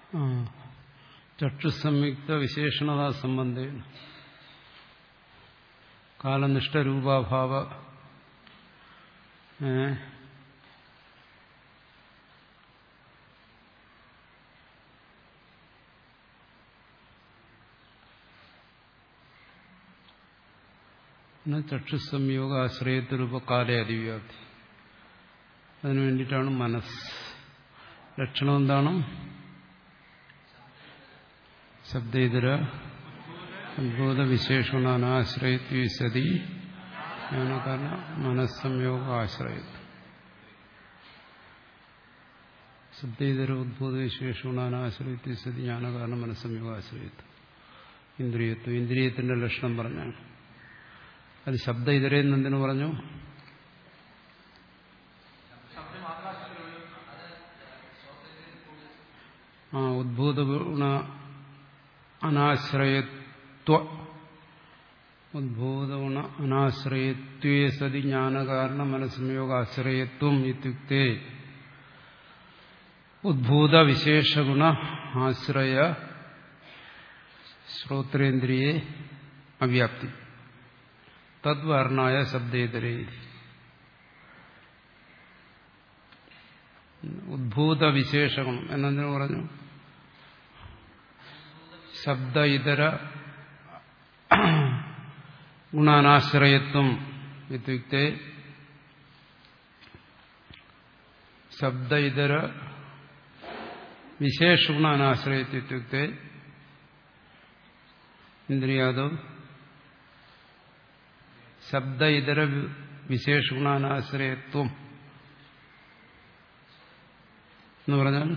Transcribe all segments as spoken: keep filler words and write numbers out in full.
ചക്ഷുസംയുക്ത വിശേഷണതാ സംബന്ധേന കാലനിഷ്ഠരൂപാഭാവ ചക്ഷുസംയോഗ ആശ്രയത്തിരൂപകാലേ അതിവ്യാപ്തി. അതിനു വേണ്ടിയിട്ടാണ് മനസ്സ്. ലക്ഷണം എന്താണ്? ശബ്ദേതര ഉദ്ഭൂത വിശേഷണാനാശ്രയത്വ സതി ജ്ഞാനകാരണ മനസ്സംയോഗ ആശ്രയത്വം. ശബ്ദേതര ഉദ്ഭൂത വിശേഷണാനാശ്രയത്വ സതി ജ്ഞാനകാരണ മനസ്സംയോഗ ആശ്രയത്വം. ഇന്ദ്രിയത്വം, ഇന്ദ്രിയത്തിന്റെ ലക്ഷണം പറഞ്ഞാണ്. അത് ശബ്ദ ഇതരേന്ന് എന്തിനു പറഞ്ഞു? ആ ഉദ്ഭൂത ഗുണ അനാശ്രയത്വ ഉദ്ഭൂത ഗുണ അനാശ്രയത്വേ സതി ജ്ഞാനകാരണ മനസ്സംയോഗ ആശ്രയത്വം ഇത്യുക്തേ ഉദ്ഭൂത വിശേഷഗുണ ആശ്രയ ശ്രോത്രേന്ദ്രിയെ അവ്യാപ്തി തദ്വർണായ ശബ്ദേതരേ. ഉദ്ഭൂത വിശേഷഗുണം എന്നെന്തിനു പറഞ്ഞു? ശബ്ദ ഇതര ഗുണാനാശ്രയത്വം ഇത്യുക്തേ ശബ്ദ ഇതര വിശേഷഗുണാനാശ്രയത്വം ഇത്യുക്തേ ഇന്ദ്രിയാദോ ശബ്ദ ഇതര വിശേഷഗുണാനാശ്രയത്വം എന്ന് പറഞ്ഞാൽ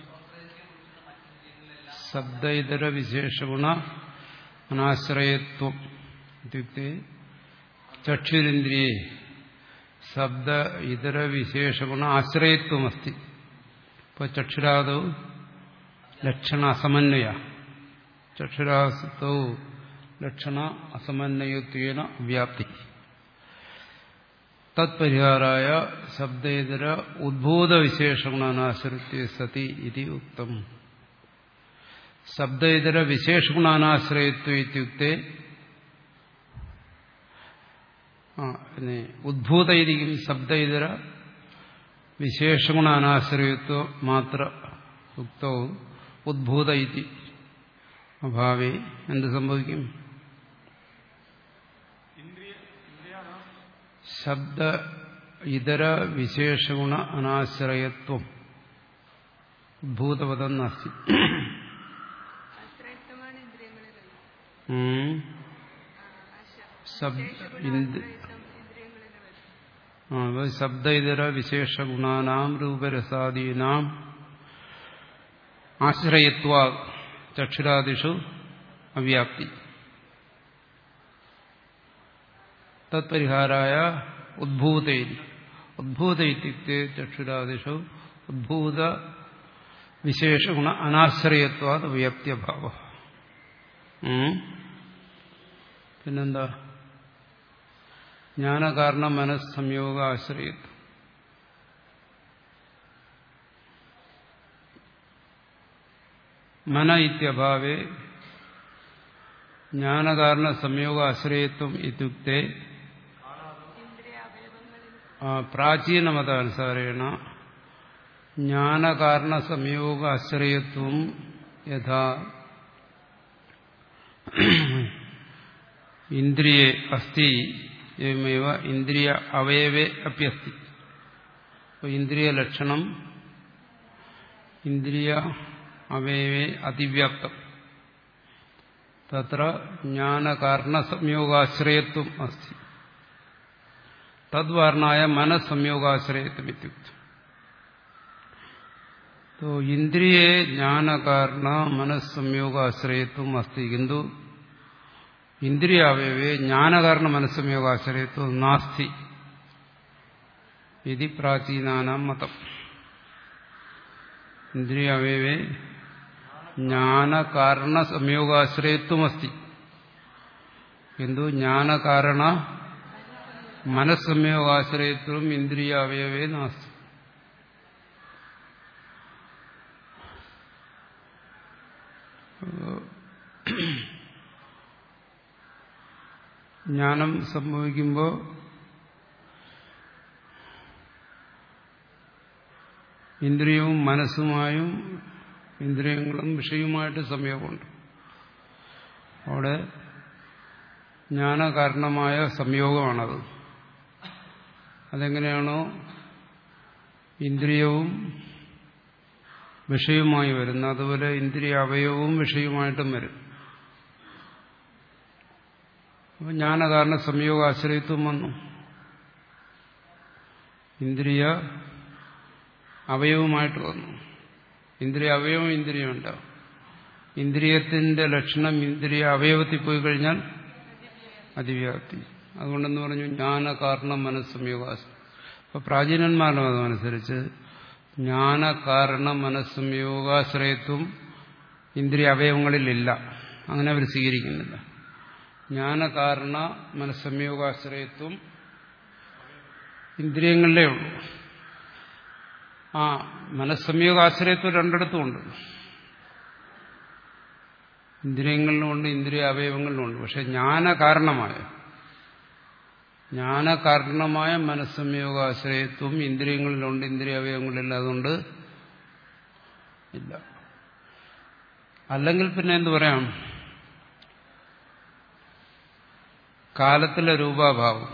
ശബ്ദ ഇതര വിശേഷഗുണ അനാശ്രയത്വം ഇത്യുക്തേ ചക്ഷുരിന്ദ്രിയേ ശബ്ദ ഇതര വിശേഷഗുണ ആശ്രയത്വമസ്തി. ഇപ്പോൾ ചക്ഷുരാദോ ലക്ഷണ അസമന്വയ ചക്ഷുരാസത്തോ ലക്ഷണ അസമന്വയത്വേന വ്യാപ്തി തത്പരിഹാരായ ശബ്ദേതര ഉദ്ഭൂത വിശേഷഗുണാനാശ്രയത്വേ സതി ഇതി ഉക്തം. ശബ്ദേതര വിശേഷഗുണാനാശ്രയത്വം ഇത്യുക്തേ ഉദ്ഭൂത ഇരിക്കും ശബ്ദേതര വിശേഷഗുണാനാശ്രയത്വം മാത്ര ഉക്തോ ഉദ്ഭൂത ഇതി അഭാവേ എന്ത് സംഭവിക്കും? ശബ്ദ ഇതര വിശേഷഗുണ അനാശ്രയത്വം ഉദ്ഭൂതപദം നാസ്തി. ശബ്ദ ഇതര വിശേഷഗുണാനാം രൂപരസാദീനാം ആശ്രയത്വാ ചക്ഷുരാദിഷു അവ്യാപ്തി തത്പരിഹാരായ ഉദ്ഭൂത ഉദ്ഭൂത ഇത്യുക്തേ ചക്ഷുരാദിഷു ഉദ്ഭൂത വിശേഷഗുണ അനാശ്രയത്വാത് വ്യാപ്ത്യഭാവ. പിന്നെന്താ? ജ്ഞാനകാരണ മനസ്സംയോഗ ആശ്രയത്വം. മന ഇത്യഭാവേ ജ്ഞാനകാരണ സംയോഗ ആശ്രയത്വം ഇത്യുക്തേ പ്രാചീന മതാനുസാരേണ ജ്ഞാനകാരണ സംയോഗ ആശ്രയത്വം യഥാ ഇന്ദ്രിയേ അസ്തി എവമേവ ഇന്ദ്രിയ അവയവേ അപ്യസ്തി. ഇന്ദ്രിയ ലക്ഷണം ഇന്ദ്രിയ അവയവേ അതിവ്യാപ്തം തത്ര ജ്ഞാനകാരണ സംയോഗാശ്രയത്വം അസ്തി തദ്വർണായ മനസ്സംയോഗാശ്രയത്വം ഇത്യുക്തം. तो इंद्रिये ज्ञान कारण मनस्संयोगाश्रयत्वम अस्ति किन्तु इंद्रियावयवे ज्ञान कारण मनस्संयोगाश्रयत्वं नास्ति इति प्राचीनानां मतम्. इंद्रियावयवे ज्ञान कारण संयोगाश्रयत्वम अस्ति किन्तु ज्ञान कारण मनस्संयोगाश्रयत्वम इंद्रियावयवे नास्ति. ജ്ഞാനം സംഭവിക്കുമ്പോൾ ഇന്ദ്രിയവും മനസ്സുമായും ഇന്ദ്രിയങ്ങളും വിഷയവുമായിട്ട് സംയോഗമുണ്ട്. അവിടെ ജ്ഞാനകാരണമായ സംയോഗമാണത്. അതെങ്ങനെയാണോ ഇന്ദ്രിയവും വിഷയവുമായി വരുന്നത്, അതുപോലെ ഇന്ദ്രിയ അവയവവും വിഷയവുമായിട്ടും വരും. അപ്പം ജ്ഞാനകാരണ സംയോഗ ആശ്രയത്വം വന്നു. ഇന്ദ്രിയ അവയവമായിട്ട് വന്നു. ഇന്ദ്രിയ അവയവം ഇന്ദ്രിയമുണ്ട്. ഇന്ദ്രിയത്തിന്റെ ലക്ഷണം ഇന്ദ്രിയ അവയവത്തിൽ പോയി കഴിഞ്ഞാൽ അതിവ്യാപ്തി. അതുകൊണ്ടെന്ന് പറഞ്ഞു ജ്ഞാനകാരണ മനസ്സംയോഗാശ്രയം. അപ്പൊ പ്രാചീനന്മാരുടെ മതമനുസരിച്ച് ജ്ഞാനകാരണ മനസ്സംയോഗാശ്രയത്വം ഇന്ദ്രിയ അവയവങ്ങളിലില്ല. അങ്ങനെ അവർ സ്വീകരിക്കുന്നില്ല. ജ്ഞാനകാരണ മനസ്സംയോഗാശ്രയത്വം ഇന്ദ്രിയങ്ങളിലേ ഉള്ളൂ. ആ മനസ്സംയോഗാശ്രയത്വം രണ്ടിടത്തുമുണ്ട്. ഇന്ദ്രിയങ്ങളിലുമുണ്ട്, ഇന്ദ്രിയ അവയവങ്ങളിലുമുണ്ട്. പക്ഷെ ജ്ഞാനകാരണമായ ജ്ഞാനകാരണമായ മനസ്സംയോഗാശ്രയത്വം ഇന്ദ്രിയങ്ങളിലുണ്ട്, ഇന്ദ്രിയ അവയവങ്ങളില്ല. അതുകൊണ്ട് ഇല്ല. അല്ലെങ്കിൽ പിന്നെ എന്തു പറയാം, കാലത്തിലെ രൂപാഭാവം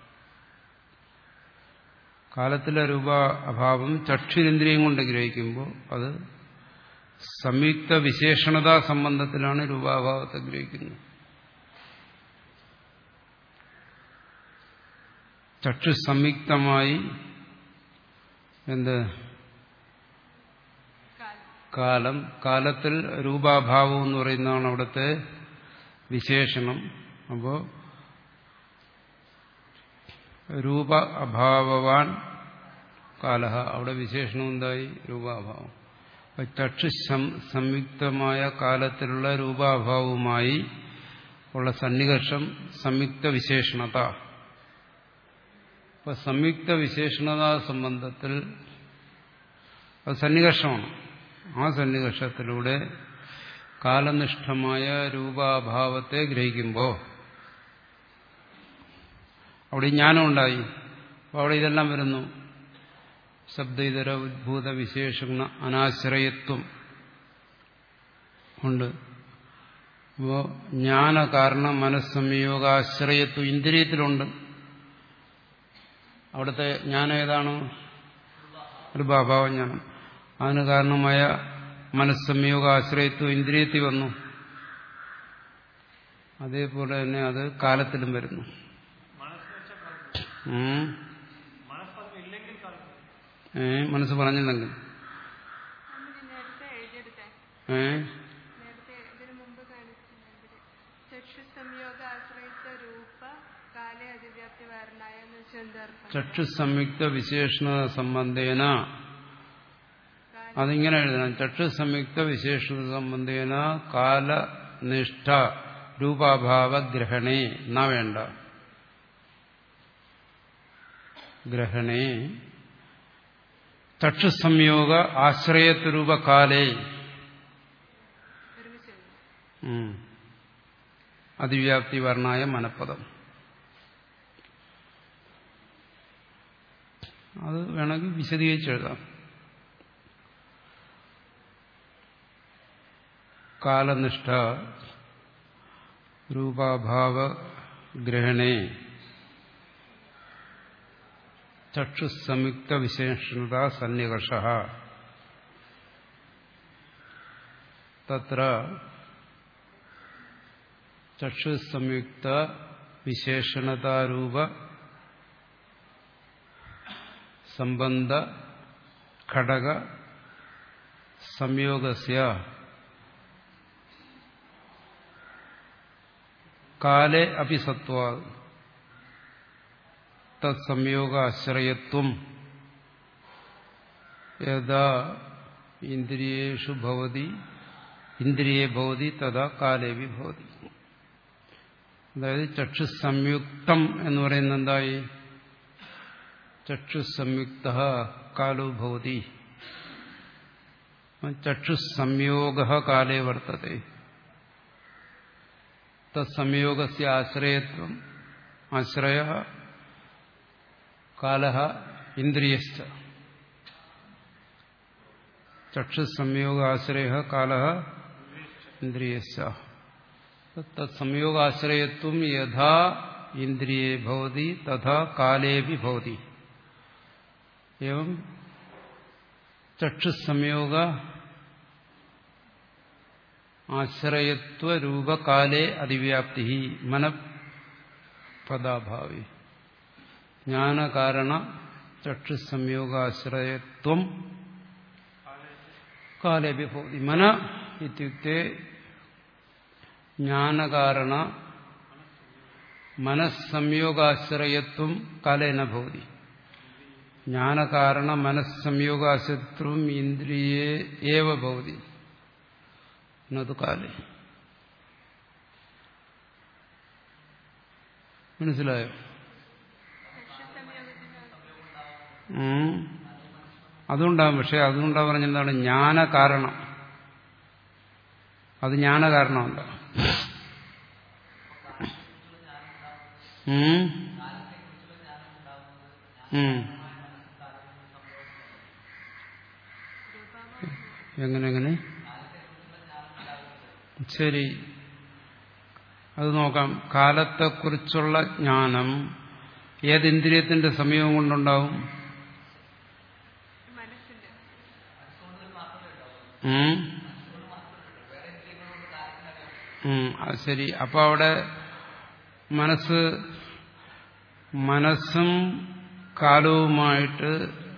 കാലത്തിലെ രൂപാഭാവം ചക്ഷുരേന്ദ്രിയം കൊണ്ട് ഗ്രഹിക്കുമ്പോൾ അത് സംയുക്ത വിശേഷണതാ സംബന്ധത്തിലാണ് രൂപാഭാവത്തെ ഗ്രഹിക്കുന്നത്. ചക്ഷു സംയുക്തമായി എന്ത് കാലം, കാലത്തിൽ രൂപാഭാവം എന്ന് പറയുന്നതാണ് അവിടുത്തെ വിശേഷണം. അപ്പോൾ രൂപ അഭാവവാൻ കാലഹ, അവിടെ വിശേഷണം എന്തായി? രൂപാഭാവം. അപ്പൊ ചക്ഷു സംയുക്തമായ കാലത്തിലുള്ള രൂപാഭാവവുമായി ഉള്ള സന്നികർഷം സംയുക്ത വിശേഷണത. അപ്പൊ സംയുക്ത വിശേഷണതാ സംബന്ധത്തിൽ അത് സന്നികർഷമാണ്. ആ സന്നികർഷത്തിലൂടെ കാലനിഷ്ഠമായ രൂപാഭാവത്തെ ഗ്രഹിക്കുമ്പോൾ അവിടെ ജ്ഞാനം ഉണ്ടായി. അപ്പോൾ അവിടെ ഇതെല്ലാം വരുന്നു. ശബ്ദ ഉദ്ഭൂത വിശേഷണ അനാശ്രയത്വം ഉണ്ട്. അപ്പോൾ ജ്ഞാനകാരണ മനസ്സംയോഗാശ്രയത്വം ഇന്ദ്രിയത്തിലുണ്ട്. അവിടുത്തെ ജ്ഞാനം ഏതാണ്? രൂപാഭാവജ്ഞാനം. അതിന് കാരണമായ മനസ്സംയോഗാശ്രയത്വം ഇന്ദ്രിയത്തിൽ വന്നു. അതേപോലെ തന്നെ അത് കാലത്തിലും വരുന്നു. ഏ മനസ്സ് പറഞ്ഞില്ലെങ്കിൽ ഏ ചക്ഷു സംയുക്ത വിശേഷണ സംബന്ധേന, അതിങ്ങനെ എഴുതണം. ചക്ഷു സംയുക്ത വിശേഷണ സംബന്ധേന കാലനിഷ്ഠ രൂപാഭാവ ഗ്രഹണേ എന്നാ വേണ്ട. ഗ്രഹണേ ചക്ഷു സംയോഗ ആശ്രയത്വരൂപകാലേ അതിവ്യാപ്തി വർണ്ണായ മനഃപദം. അത് വേണമെങ്കിൽ വിശദീകരിച്ചെഴുതാം. കാലനിഷ്ഠ രൂപാഭാവ ഗ്രഹണേ ചക്ഷു സംയുക്ത വിശേഷണത സന്നികർഷഃ തത്ര ചക്ഷു സംയുക്ത വിശേഷണതാരൂപ സംബന്ധ ഘടക സംയോഗസ്യ കാലേ അപി സത്വാത് തത്സംയോഗാശ്രയത്വം യഥാ ഇന്ദ്രിയേഷു ഭവതി ഇന്ദ്രിയേ ഭവതി തഥാ കാലേവി ഭവതി. അതായത് ചക്ഷു സംയുക്തം എന്ന് പറയുന്നത് എന്തായി? ചക്ഷു സംയുക്ത കാലോ ഭവതി. ചക്ഷു സംയോഗ കാലേ വർത്തത്തെ. തത്സംയോഗസ്യ ആശ്രയത്വം ആശ്രയ കാലഃ ഇന്ദ്രിയശ്ച ചക്ഷുസംയോഗാശ്രയഃ കാലഃ ഇന്ദ്രിയശ്ച തത്സംയോഗാശ്രയത്വം യഥാ ഇന്ദ്രിയേ ഭവതി തഥാ കാലേപി ഭവതി ഏവം ചക്ഷുസംയോഗ ആശ്രയത്വരൂപകാലേ അതിവ്യാപ്തി മനഃപദാഭാവി ജ്ഞാനകാരണ ചക്ഷുസംയോഗാശ്രയത്വം കാലേപി ഭവതി. മന ഇത്യുക്തേ ജ്ഞാനകാരണ മനസ്സംയോഗാശ്രയത്വം കാലേന ഭവതി. ജ്ഞാനകാരണ മനസ്സംയോഗാശ്രയത്വം ഇന്ദ്രിയേ ഏവ ഭവതി നതു കാലേ. മനസ്സിലായോ? അതുകൊണ്ടാവും. പക്ഷെ അതുകൊണ്ടാ പറഞ്ഞെന്താണ് ജ്ഞാനകാരണം. അത് ജ്ഞാനകാരണമല്ല. എങ്ങനെ എങ്ങനെ ശരി, അത് നോക്കാം. കാലത്തെക്കുറിച്ചുള്ള ജ്ഞാനം ഏതിന്ദ്രിയത്തിന്റെ സംയോഗം കൊണ്ടുണ്ടാവും? അത് ശരി. അപ്പൊ അവിടെ മനസ്സ് മനസ്സും കാലവുമായിട്ട്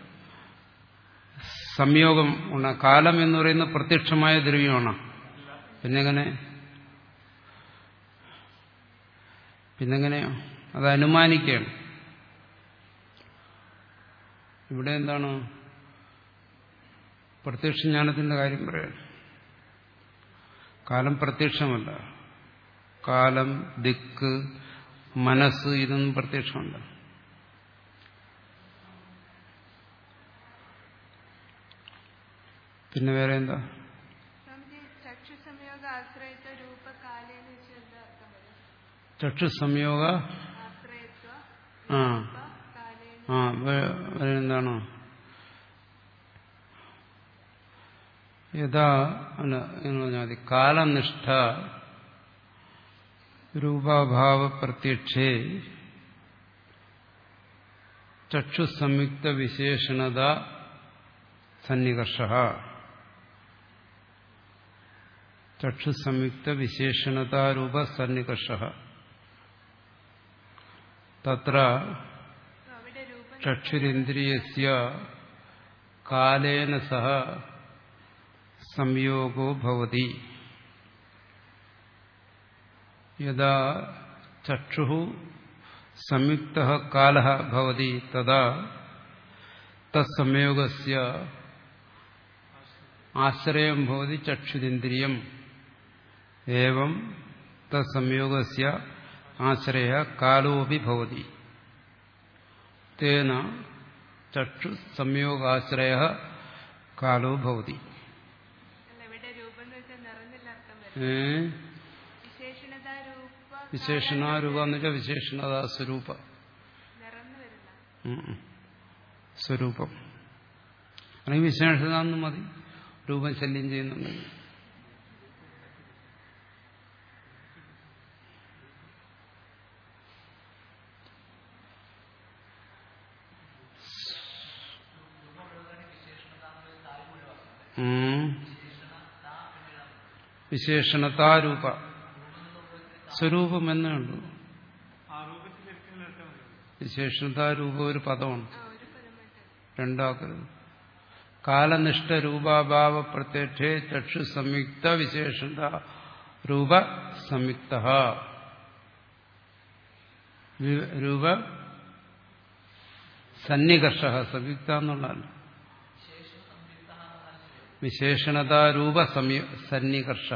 സംയോഗം ഉണ്ട്. കാലം എന്ന് പറയുന്ന പ്രത്യക്ഷമായ ദ്രവ്യമാണ്. പിന്നെങ്ങനെ പിന്നെങ്ങനെയോ അത് അനുമാനിക്കുകയാണ്. ഇവിടെ എന്താണ് പ്രത്യക്ഷ ജ്ഞാനത്തിന്റെ കാര്യം പറയാൻ? കാലം പ്രത്യക്ഷമല്ല. കാലം, ദിക്ക്, മനസ്സ് ഇതൊന്നും പ്രത്യക്ഷമല്ല. പിന്നെ വേറെ എന്താ? ചക്ഷുസംയോഗ ആ ആ എന്താണ്? യഥാ അല്ല എന്ന് പറഞ്ഞാൽ മതി. കാലനിഷ്ഠ രൂപാഭാവ പ്രത്യക്ഷേ ചക്ഷുസംയുക്ത വിശേഷണത സന്നികർഷഃ. ചക്ഷുസംയുക്ത വിശേഷണതാരൂപ സന്നികർഷഃ. തത്ര ചക്ഷുരിന്ദ്രിയസ്യ കാലേന സഹ സംയോഗോ ഭവതി. യദാ ചക്ഷുഃ സംയുക്തഃ കാലഃ ഭവതി തദാ തത്സംയോഗസ്യ ആശ്രയം ഭവതി ചക്ഷുരിന്ദ്രിയം. ഏവം തത്സംയോഗസ്യ ആശ്രയ കാലോപി ഭവതി. തേന ചക്ഷു സംയോഗാശ്രയ കാലോ ഭവതി. വിശേഷണാരൂപ എന്ന് വെച്ചാൽ വിശേഷണതാ സ്വരൂപ സ്വരൂപം അല്ലെങ്കിൽ വിശേഷതാന്ന് മതി. രൂപം ശല്യം ചെയ്യുന്നുണ്ടെങ്കിൽ വിശേഷണതാരൂപ സ്വരൂപം എന്നേ ഉള്ളൂ. വിശേഷണതാരൂപ ഒരു പദമാണ്, രണ്ടാക്കരുത്. കാലനിഷ്ഠ രൂപാഭാവ പ്രത്യക്ഷേ ചക്ഷു സംയുക്ത വിശേഷണ രൂപ സംയുക്ത. രൂപ സന്നികർഷ സംയുക്ത എന്നുള്ളതല്ല. വിശേഷണതാരൂപ സന്നികർഷ.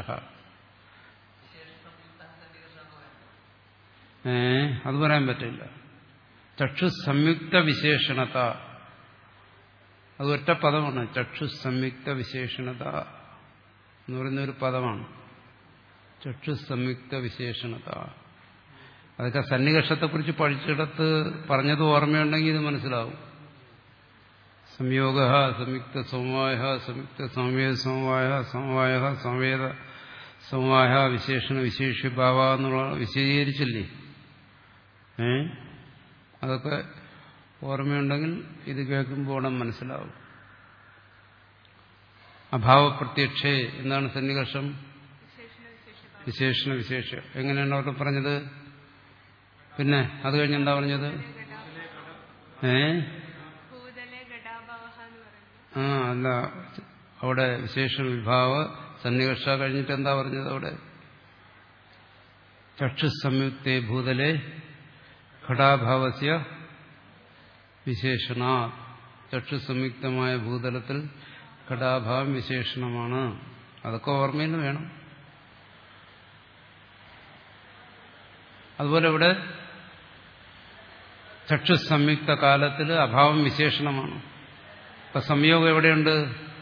ഏ അത് പറയാൻ പറ്റില്ല. ചക്ഷു സംയുക്ത വിശേഷണത അത് ഒറ്റ പദമാണ്. ചക്ഷു സംയുക്ത വിശേഷണത എന്ന് പറയുന്ന ഒരു പദമാണ്. ചക്ഷു സംയുക്ത വിശേഷണത അതൊക്കെ സന്നികർഷത്തെക്കുറിച്ച് പഠിച്ചിടത്ത് പറഞ്ഞത് ഓർമ്മയുണ്ടെങ്കിൽ ഇത് മനസ്സിലാവും. സംയോഗ സംയുക്ത സമവായ സംയുക്ത സമവേദ സമവായ സമവായ സമവേദ സമവായ വിശേഷണ വിശേഷ്യഭാവ എന്നുള്ള വിശദീകരിച്ചില്ലേ? ഏ അതൊക്കെ ഓർമ്മയുണ്ടെങ്കിൽ ഇത് കേൾക്കുമ്പോൾ ഉടൻ മനസ്സിലാവും. അഭാവപ്രത്യക്ഷേ എന്താണ് സന്നികർഷം? വിശേഷണ വിശേഷ. എങ്ങനെയാണ് അവിടെ പറഞ്ഞത്? പിന്നെ അത് കഴിഞ്ഞ് എന്താ പറഞ്ഞത്? ഏ ആ അല്ല, അവിടെ വിശേഷണ വിഭാവ സന്നികർഷ കഴിഞ്ഞിട്ട് എന്താ പറഞ്ഞത്? അവിടെ ചക്ഷുസംയുക്തേ ഭൂതലേ ഘടാഭാവസ്യ വിശേഷണ. ചക്ഷുസംയുക്തമായ ഭൂതലത്തിൽ ഘടാഭാവം വിശേഷണമാണ്. അതൊക്കെ ഓർമ്മയിൽ വേണം. അതുപോലെ ഇവിടെ ചക്ഷുസംയുക്ത കാലത്തിൽ അഭാവം വിശേഷണമാണ്. അപ്പൊ സംയോഗം എവിടെയുണ്ട്?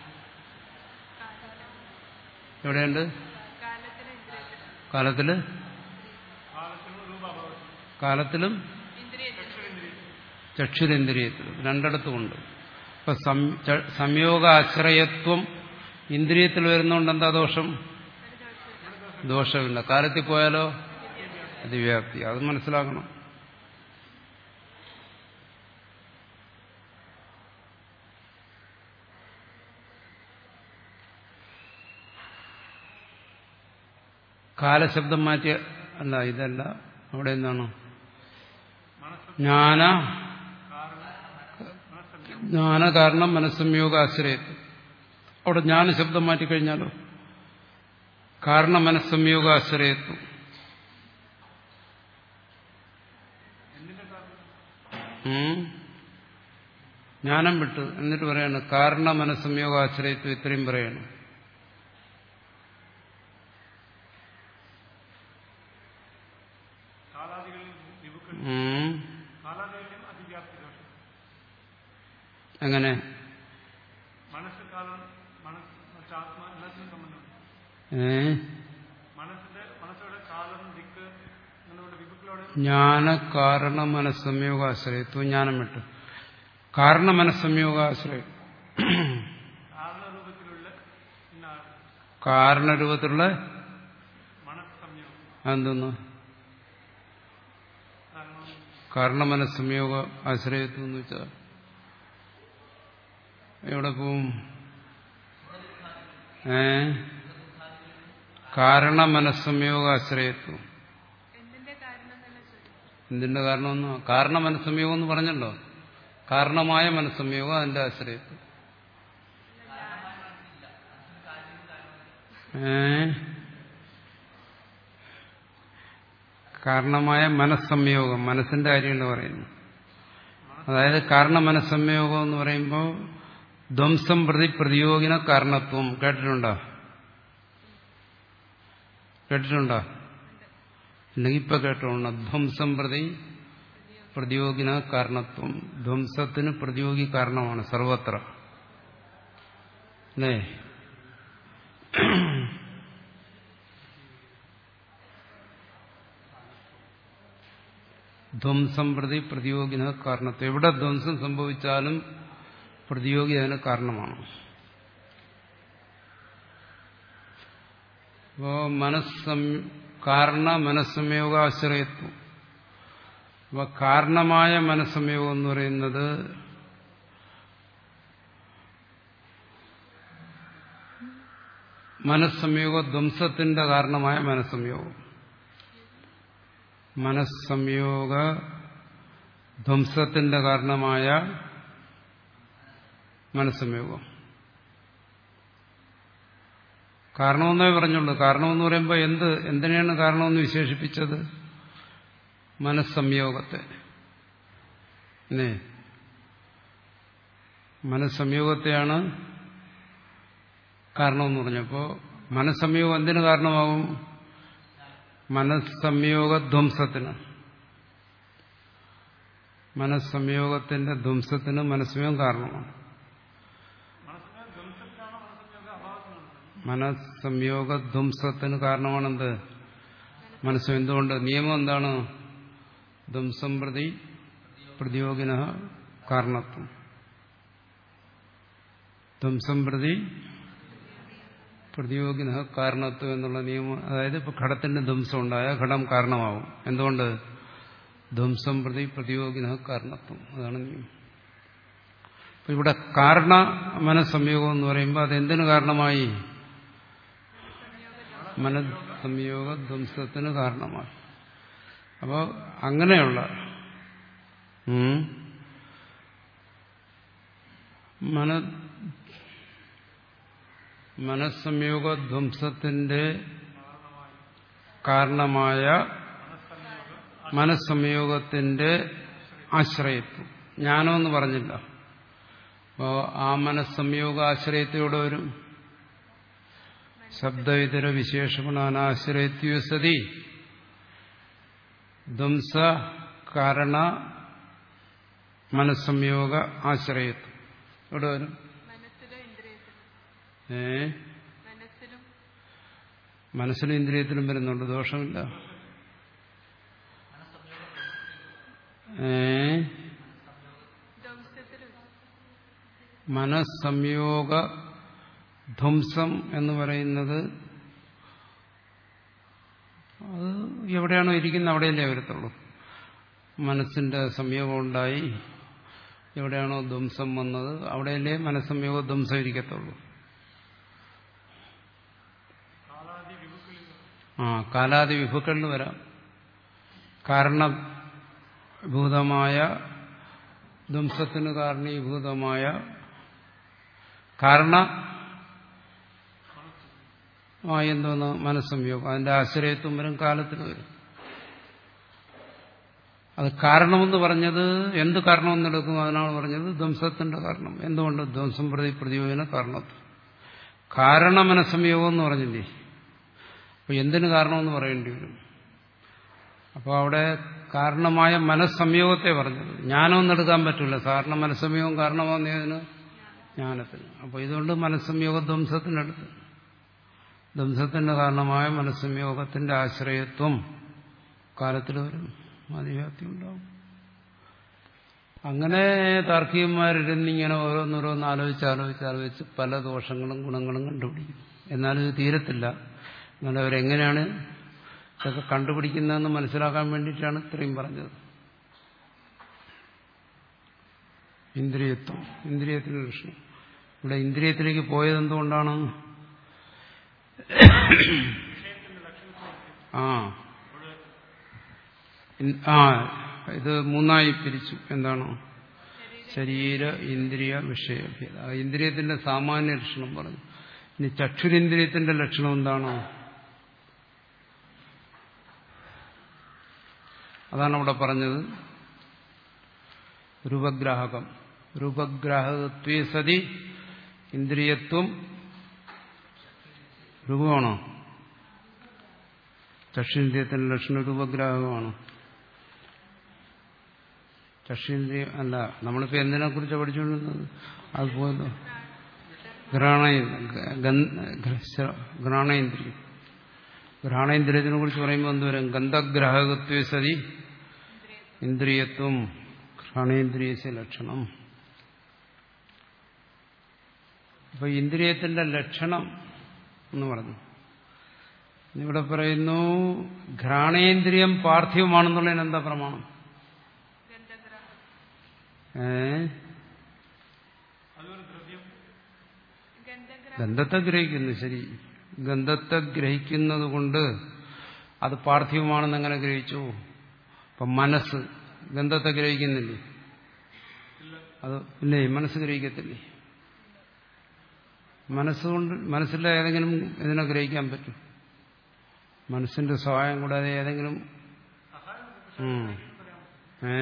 എവിടെയുണ്ട്? കാലത്തില് കാലത്തിലും ചക്ഷുരേന്ദ്രിയത്തിലും രണ്ടിടത്തുമുണ്ട്. അപ്പൊ സംയോഗ ആശ്രയത്വം ഇന്ദ്രിയത്തിൽ വരുന്നതുകൊണ്ട് എന്താ ദോഷം? ദോഷമില്ല. കാലത്തിൽ പോയാലോ അതിവ്യാപ്തി. അത് മനസ്സിലാക്കണം. കാലശബ്ദം മാറ്റിയ അല്ല, ഇതല്ല. അവിടെ എന്താണ്? ജ്ഞാന ജ്ഞാന കാരണം മനസ്സംയോഗ ആശ്രയത്വം. അവിടെ ജ്ഞാനശബ്ദം മാറ്റിക്കഴിഞ്ഞാലോ കാരണ മനസ്സംയോഗ ആശ്രയത്വം. ജ്ഞാനം വിട്ട് എന്നിട്ട് പറയാണ് കാരണ മനസ്സംയോഗ ആശ്രയത്വം. ഇത്രയും പറയണം. എങ്ങനെ? ജ്ഞാനകാരണ മനസ്സംയോഗാശ്രയത്വം. ജ്ഞാനം വിട്ടു കാരണ മനസ്സംയോഗാശ്രയം. കാരണരൂപത്തിലുള്ള അതെന്തോന്ന്? കാരണ മനസ്സംയോഗ ആശ്രയത്വം എന്ന് വെച്ചാൽ എവിടെ പോവും? ഏ കാരണ മനസ്സംയോഗ ആശ്രയത്വം. എന്തിന്റെ കാരണമെന്ന്? കാരണ മനസ്സംയോഗം എന്ന് പറഞ്ഞല്ലോ. കാരണമായ മനസ്സംയോഗം അതിന്റെ ആശ്രയത്വം. ഏ കാരണമായ മനസ്സംയോഗം, മനസ്സിന്റെ കാര്യമല്ല പറയുന്നു. അതായത് കാരണ മനസ്സംയോഗം എന്ന് പറയുമ്പോൾ ധ്വംസം പ്രതി പ്രതിയോഗിന കാരണത്വം. കേട്ടിട്ടുണ്ടോ? കേട്ടിട്ടുണ്ടോ? ഇല്ലെങ്കിൽ ഇപ്പൊ കേട്ടോണം. ധ്വംസം പ്രതി പ്രതിയോഗിന കാരണത്വം. ധ്വംസത്തിന് പ്രതിയോഗി കാരണമാണ് സർവത്ര. അല്ലേ? ധ്വംസം പ്രതി പ്രതിയോഗിന കാരണത്വം. എവിടെ ധ്വംസം സംഭവിച്ചാലും പ്രതിയോഗി അതിന് കാരണമാണ്. അപ്പോ മനസ്സം കാരണ മനസ്സംയോഗാശ്രയത്വം. അപ്പൊ കാരണമായ മനസ്സംയോഗം എന്ന് പറയുന്നത് മനസ്സംയോഗ ധ്വംസത്തിന്റെ കാരണമായ മനസ്സംയോഗം. മനസ്സംയോഗ ധ്വംസത്തിന്റെ കാരണമായ മനസ്സംയോഗം. കാരണമെന്നേ പറഞ്ഞുള്ളൂ. കാരണമെന്ന് പറയുമ്പോൾ എന്ത് എന്തിനാണ് കാരണമെന്ന് വിശേഷിപ്പിച്ചത്? മനസ്സംയോഗത്തെ. അല്ലേ? മനസ്സംയോഗത്തെയാണ് കാരണമെന്ന് പറഞ്ഞപ്പോൾ മനസ്സംയോഗം എന്തിനു കാരണമാകും? മനസ്സംയോഗധ്വംസത്തിന്. മനസ്സംയോഗത്തിന്റെ ധ്വംസത്തിന് മനസ്സംയോഗം കാരണമാണ്. മനസ്സംയോഗധ്വംസത്തിന് കാരണമാണെന്ത്? മനസ്സം. എന്തുകൊണ്ട്? നിയമം എന്താണ്? ധ്വംസം പ്രതി പ്രതിയോഗിന കാരണത്വം. ധ്വംസം പ്രതി പ്രതിയോഗിന കാരണത്വം എന്നുള്ള നിയമം. അതായത് ഇപ്പൊ ഘടത്തിന്റെ ധ്വംസം ഉണ്ടായ ഘടം കാരണമാവും. എന്തുകൊണ്ട്? ധ്വംസം പ്രതി പ്രതിയോഗിന കാരണത്വം. അതാണ് നിയമം. അപ്പൊ ഇവിടെ കാരണ മനസ്സംയോഗം എന്ന് പറയുമ്പോൾ അതെന്തിനു കാരണമായി? മനസ്സംയോഗ ധ്വംസത്തിന് കാരണമായി. അപ്പോൾ അങ്ങനെയുള്ള മന മനസ്സംയോഗ ധ്വംസത്തിന്റെ കാരണമായ മനസ്സംയോഗത്തിന്റെ ആശ്രയത്വം. ജ്ഞാനമെന്ന് പറഞ്ഞില്ല. അപ്പോ ആ മനസ്സംയോഗ ആശ്രയത്തോടെ വരും. ശബ്ദ ഇതര വിശേഷഗുണാനാശ്രയത്വ സതി ധ്വംസ കാരണ മനസ്സംയോഗ ആശ്രയത്വം ഇവിടെ വരും. ഏ മനസ്സിലും ഇന്ദ്രിയത്തിലും വരുന്നുണ്ട്, ദോഷമില്ല. ഏ മനസ്സംയോഗ ധ്വംസം എന്ന് പറയുന്നത് അത് എവിടെയാണോ ഇരിക്കുന്നത് അവിടെയല്ലേ വരത്തുള്ളൂ. മനസ്സിന്റെ സംയോഗം ഉണ്ടായി എവിടെയാണോ ധ്വംസം വന്നത് അവിടെയല്ലേ മനസ്സംയോഗ ധ്വംസം ഇരിക്കത്തുള്ളൂ. ആ കാലാദി വിഭുക്കളിൽ വരാം. കാരണഭൂതമായ ധ്വംസത്തിന് കാരണീഭൂതമായ കാരണ ആ എന്തോന്ന് മനസ്സംയോഗം, അതിന്റെ ആശ്രയത്വം വരും, കാലത്തിന് വരും. അത് കാരണമെന്ന് പറഞ്ഞത് എന്ത് കാരണമെന്ന് എടുക്കും? അതിനാണ് പറഞ്ഞത് ധ്വംസത്തിന്റെ കാരണം. എന്തുകൊണ്ട്? ധ്വംസം പ്രതി പ്രതിയോജന കാരണത്വം. കാരണ മനസ്സംയോഗം എന്ന് പറഞ്ഞില്ലേ? അപ്പൊ എന്തിനു കാരണമെന്ന് പറയേണ്ടി വരും? അപ്പോൾ അവിടെ കാരണമായ മനസ്സംയോഗത്തെ പറഞ്ഞത്. ജ്ഞാനമൊന്നും എടുക്കാൻ പറ്റില്ല. സാധാരണ മനസ്സംയോഗം കാരണമാകുന്നതിന് ജ്ഞാനത്തിന്. അപ്പോൾ ഇതുകൊണ്ട് മനസ്സംയോഗ ധ്വംസത്തിനടുത്ത് ധ്വംസത്തിന്റെ കാരണമായ മനസ്സംയോഗത്തിന്റെ ആശ്രയത്വം കാലത്തിൽ വരും, അതിവ്യാപ്തി ഉണ്ടാവും. അങ്ങനെ താർക്കികന്മാരിരുന്നിങ്ങനെ ഓരോന്നോരോന്ന് ആലോചിച്ച് ആലോചിച്ച് ആലോചിച്ച് പല ദോഷങ്ങളും ഗുണങ്ങളും കണ്ടുപിടിക്കും. എന്നാലും ഇത് തീരത്തില്ല. എന്നാൽ അവരെങ്ങനെയാണ് ഇതൊക്കെ കണ്ടുപിടിക്കുന്നതെന്ന് മനസ്സിലാക്കാൻ വേണ്ടിയിട്ടാണ് ഇത്രയും പറഞ്ഞത്. ഇന്ദ്രിയത്വം, ഇന്ദ്രിയത്തിന്റെ ലക്ഷണം. ഇവിടെ ഇന്ദ്രിയത്തിലേക്ക് പോയത് എന്തുകൊണ്ടാണ്? ആ ആ ഇത് മൂന്നായി പിരിച്ചു. എന്താണ്? ശരീര ഇന്ദ്രിയ വിഷയഭേദ. ഇന്ദ്രിയത്തിന്റെ സാമാന്യ ലക്ഷണം പറഞ്ഞു. ഇനി ചക്ഷുരിന്ദ്രിയത്തിന്റെ ലക്ഷണം എന്താണ്? അതാണ് അവിടെ പറഞ്ഞത്. രൂപഗ്രാഹകം. രൂപഗ്രാഹകത്വേ സതി ഇന്ദ്രിയത്വം രൂപമാണോ? ചക്ഷുന്ദ്രിയത്തിന്റെ ലക്ഷണം രൂപഗ്രാഹകമാണ്. ചക്ഷുന്ദ്രിയം അല്ല. നമ്മളിപ്പോ എന്തിനെ കുറിച്ചാണ് പഠിച്ചുകൊണ്ടിരുന്നത്? അതുപോലെ ഘ്രാണേന്ദ്രിയം. ഘ്രാണേന്ദ്രിയത്തിനെ കുറിച്ച് പറയുമ്പോൾ എന്തുവരും? ഗന്ധഗ്രാഹകത്വേ സതി ഇന്ദ്രിയത്വം ഘ്രാണേന്ദ്രിയസ്യ ലക്ഷണം. അപ്പൊ ഇന്ദ്രിയത്തിന്റെ ലക്ഷണം എന്ന് പറഞ്ഞു. ഇവിടെ പറയുന്നു ഘ്രാണേന്ദ്രിയം പാർത്ഥിവമാണെന്നുള്ളതിന് എന്താ പ്രമാണം? ഏ ഗന്ധത്തെ ഗ്രഹിക്കുന്നു. ശരി, ഗന്ധത്തെ ഗ്രഹിക്കുന്നത് കൊണ്ട് അത് പാർത്ഥിവമാണെന്ന് എങ്ങനെ ഗ്രഹിച്ചു? അപ്പൊ മനസ്സ് ഗന്ധത്തെ ഗ്രഹിക്കുന്നില്ലേ? അത് ഇല്ലേ? മനസ്സ് ഗ്രഹിക്കത്തില്ലേ? മനസ്സുകൊണ്ട് മനസ്സിലെ ഏതെങ്കിലും ഇതിനെ ഗ്രഹിക്കാൻ പറ്റും? മനസ്സിന്റെ സഹായം കൂടാതെ ഏതെങ്കിലും ഏ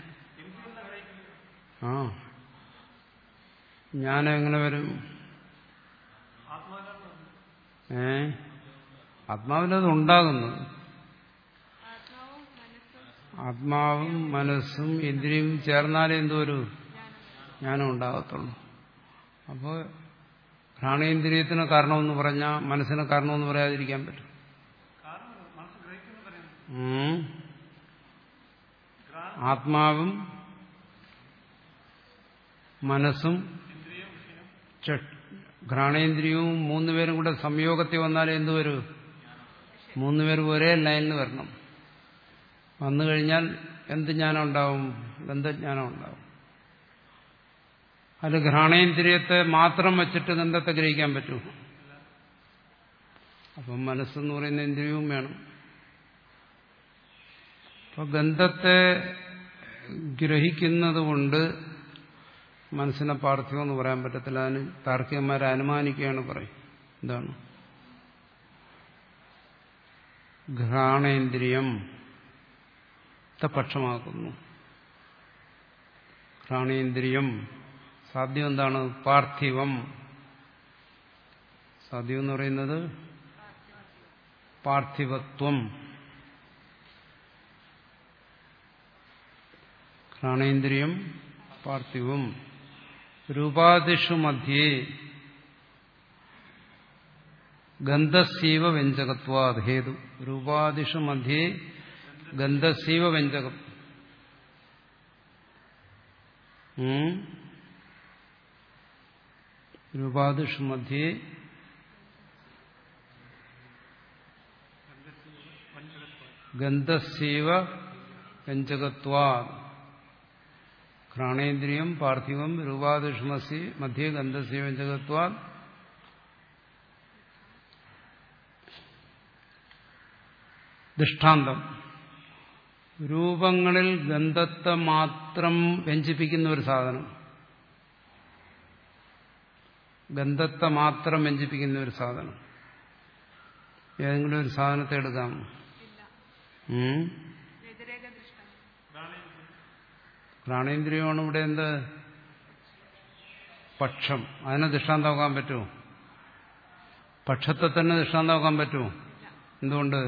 ആ ജ്ഞാനം എങ്ങനെ വരും? ഏ ആത്മാവിലത് ഉണ്ടാകുന്നത്. ആത്മാവും മനസ്സും ഇന്ദ്രിയും ചേർന്നാലേ എന്തോരു ജ്ഞാനം ഉണ്ടാകത്തുള്ളൂ. അപ്പോൾ ഘ്രാണേന്ദ്രിയത്തിന് കാരണമെന്ന് പറഞ്ഞാൽ മനസ്സിന് കാരണമെന്ന് പറയാതിരിക്കാൻ പറ്റും. ആത്മാവും മനസ്സും ഘ്രാണേന്ദ്രിയവും മൂന്നുപേരും കൂടെ സംയോഗത്തിൽ വന്നാലേ എന്തുവരൂ? മൂന്നുപേരും ഒരേ ലൈനിൽ വരണം. വന്നു കഴിഞ്ഞാൽ എന്ത് ജ്ഞാനം ഉണ്ടാവും? ഗന്ധജ്ഞാനം ഉണ്ടാവും. അത് ഘ്രാണേന്ദ്രിയത്തെ മാത്രം വച്ചിട്ട് ഗന്ധത്തെ ഗ്രഹിക്കാൻ പറ്റൂ? അപ്പം മനസ്സെന്ന് പറയുന്ന ഇന്ദ്രിയവും വേണം. അപ്പൊ ഗന്ധത്തെ ഗ്രഹിക്കുന്നത് കൊണ്ട് മനസ്സിനെ പാർത്ഥിവം എന്ന് പറയാൻ പറ്റത്തില്ല. അതിന് താർക്കികന്മാരെ അനുമാനിക്കുകയാണ് പറയും. എന്താണ്? ഘ്രാണേന്ദ്രിയം പക്ഷമാക്കുന്നു. ഘ്രാണേന്ദ്രിയം സാധ്യം എന്താണ്? പാർത്ഥിവം. സാധ്യം എന്ന് പറയുന്നത് പാർത്ഥിവത്വം. ഘ്രാണേന്ദ്രിയം പാർത്ഥിവം. രൂപാദിഷു മധ്യേ ഗന്ധസീവ വ്യഞ്ജകത്വാത് ഹേതു. രൂപാദിഷു മധ്യേ ഗന്ധസീവ വ്യഞ്ജകം. രൂപാദിഷു മധ്യേ ഗന്ധസീവ വ്യഞ്ജകത്വാത്. ഘ്രാണേന്ദ്രിയം പാർത്ഥിവം രൂപാദിഷു മധ്യേ ഗന്ധസീവ വ്യഞ്ജകത്വാത്. ദൃഷ്ടാന്തം: രൂപങ്ങളിൽ ഗന്ധത്തെ മാത്രം വ്യഞ്ജിപ്പിക്കുന്ന ഒരു സാധനം, ഗന്ധത്തെ മാത്രം വ്യഞ്ജിപ്പിക്കുന്ന ഒരു സാധനം. ഏതെങ്കിലും ഒരു സാധനത്തെ എടുക്കാം. ഘ്രാണേന്ദ്രിയമാണ് ഇവിടെ എന്ത്? പക്ഷം. അതിനെ ദൃഷ്ടാന്തമാക്കാൻ പറ്റുമോ? പക്ഷത്തെ തന്നെ ദൃഷ്ടാന്തമാക്കാൻ പറ്റുമോ? എന്തുകൊണ്ട്?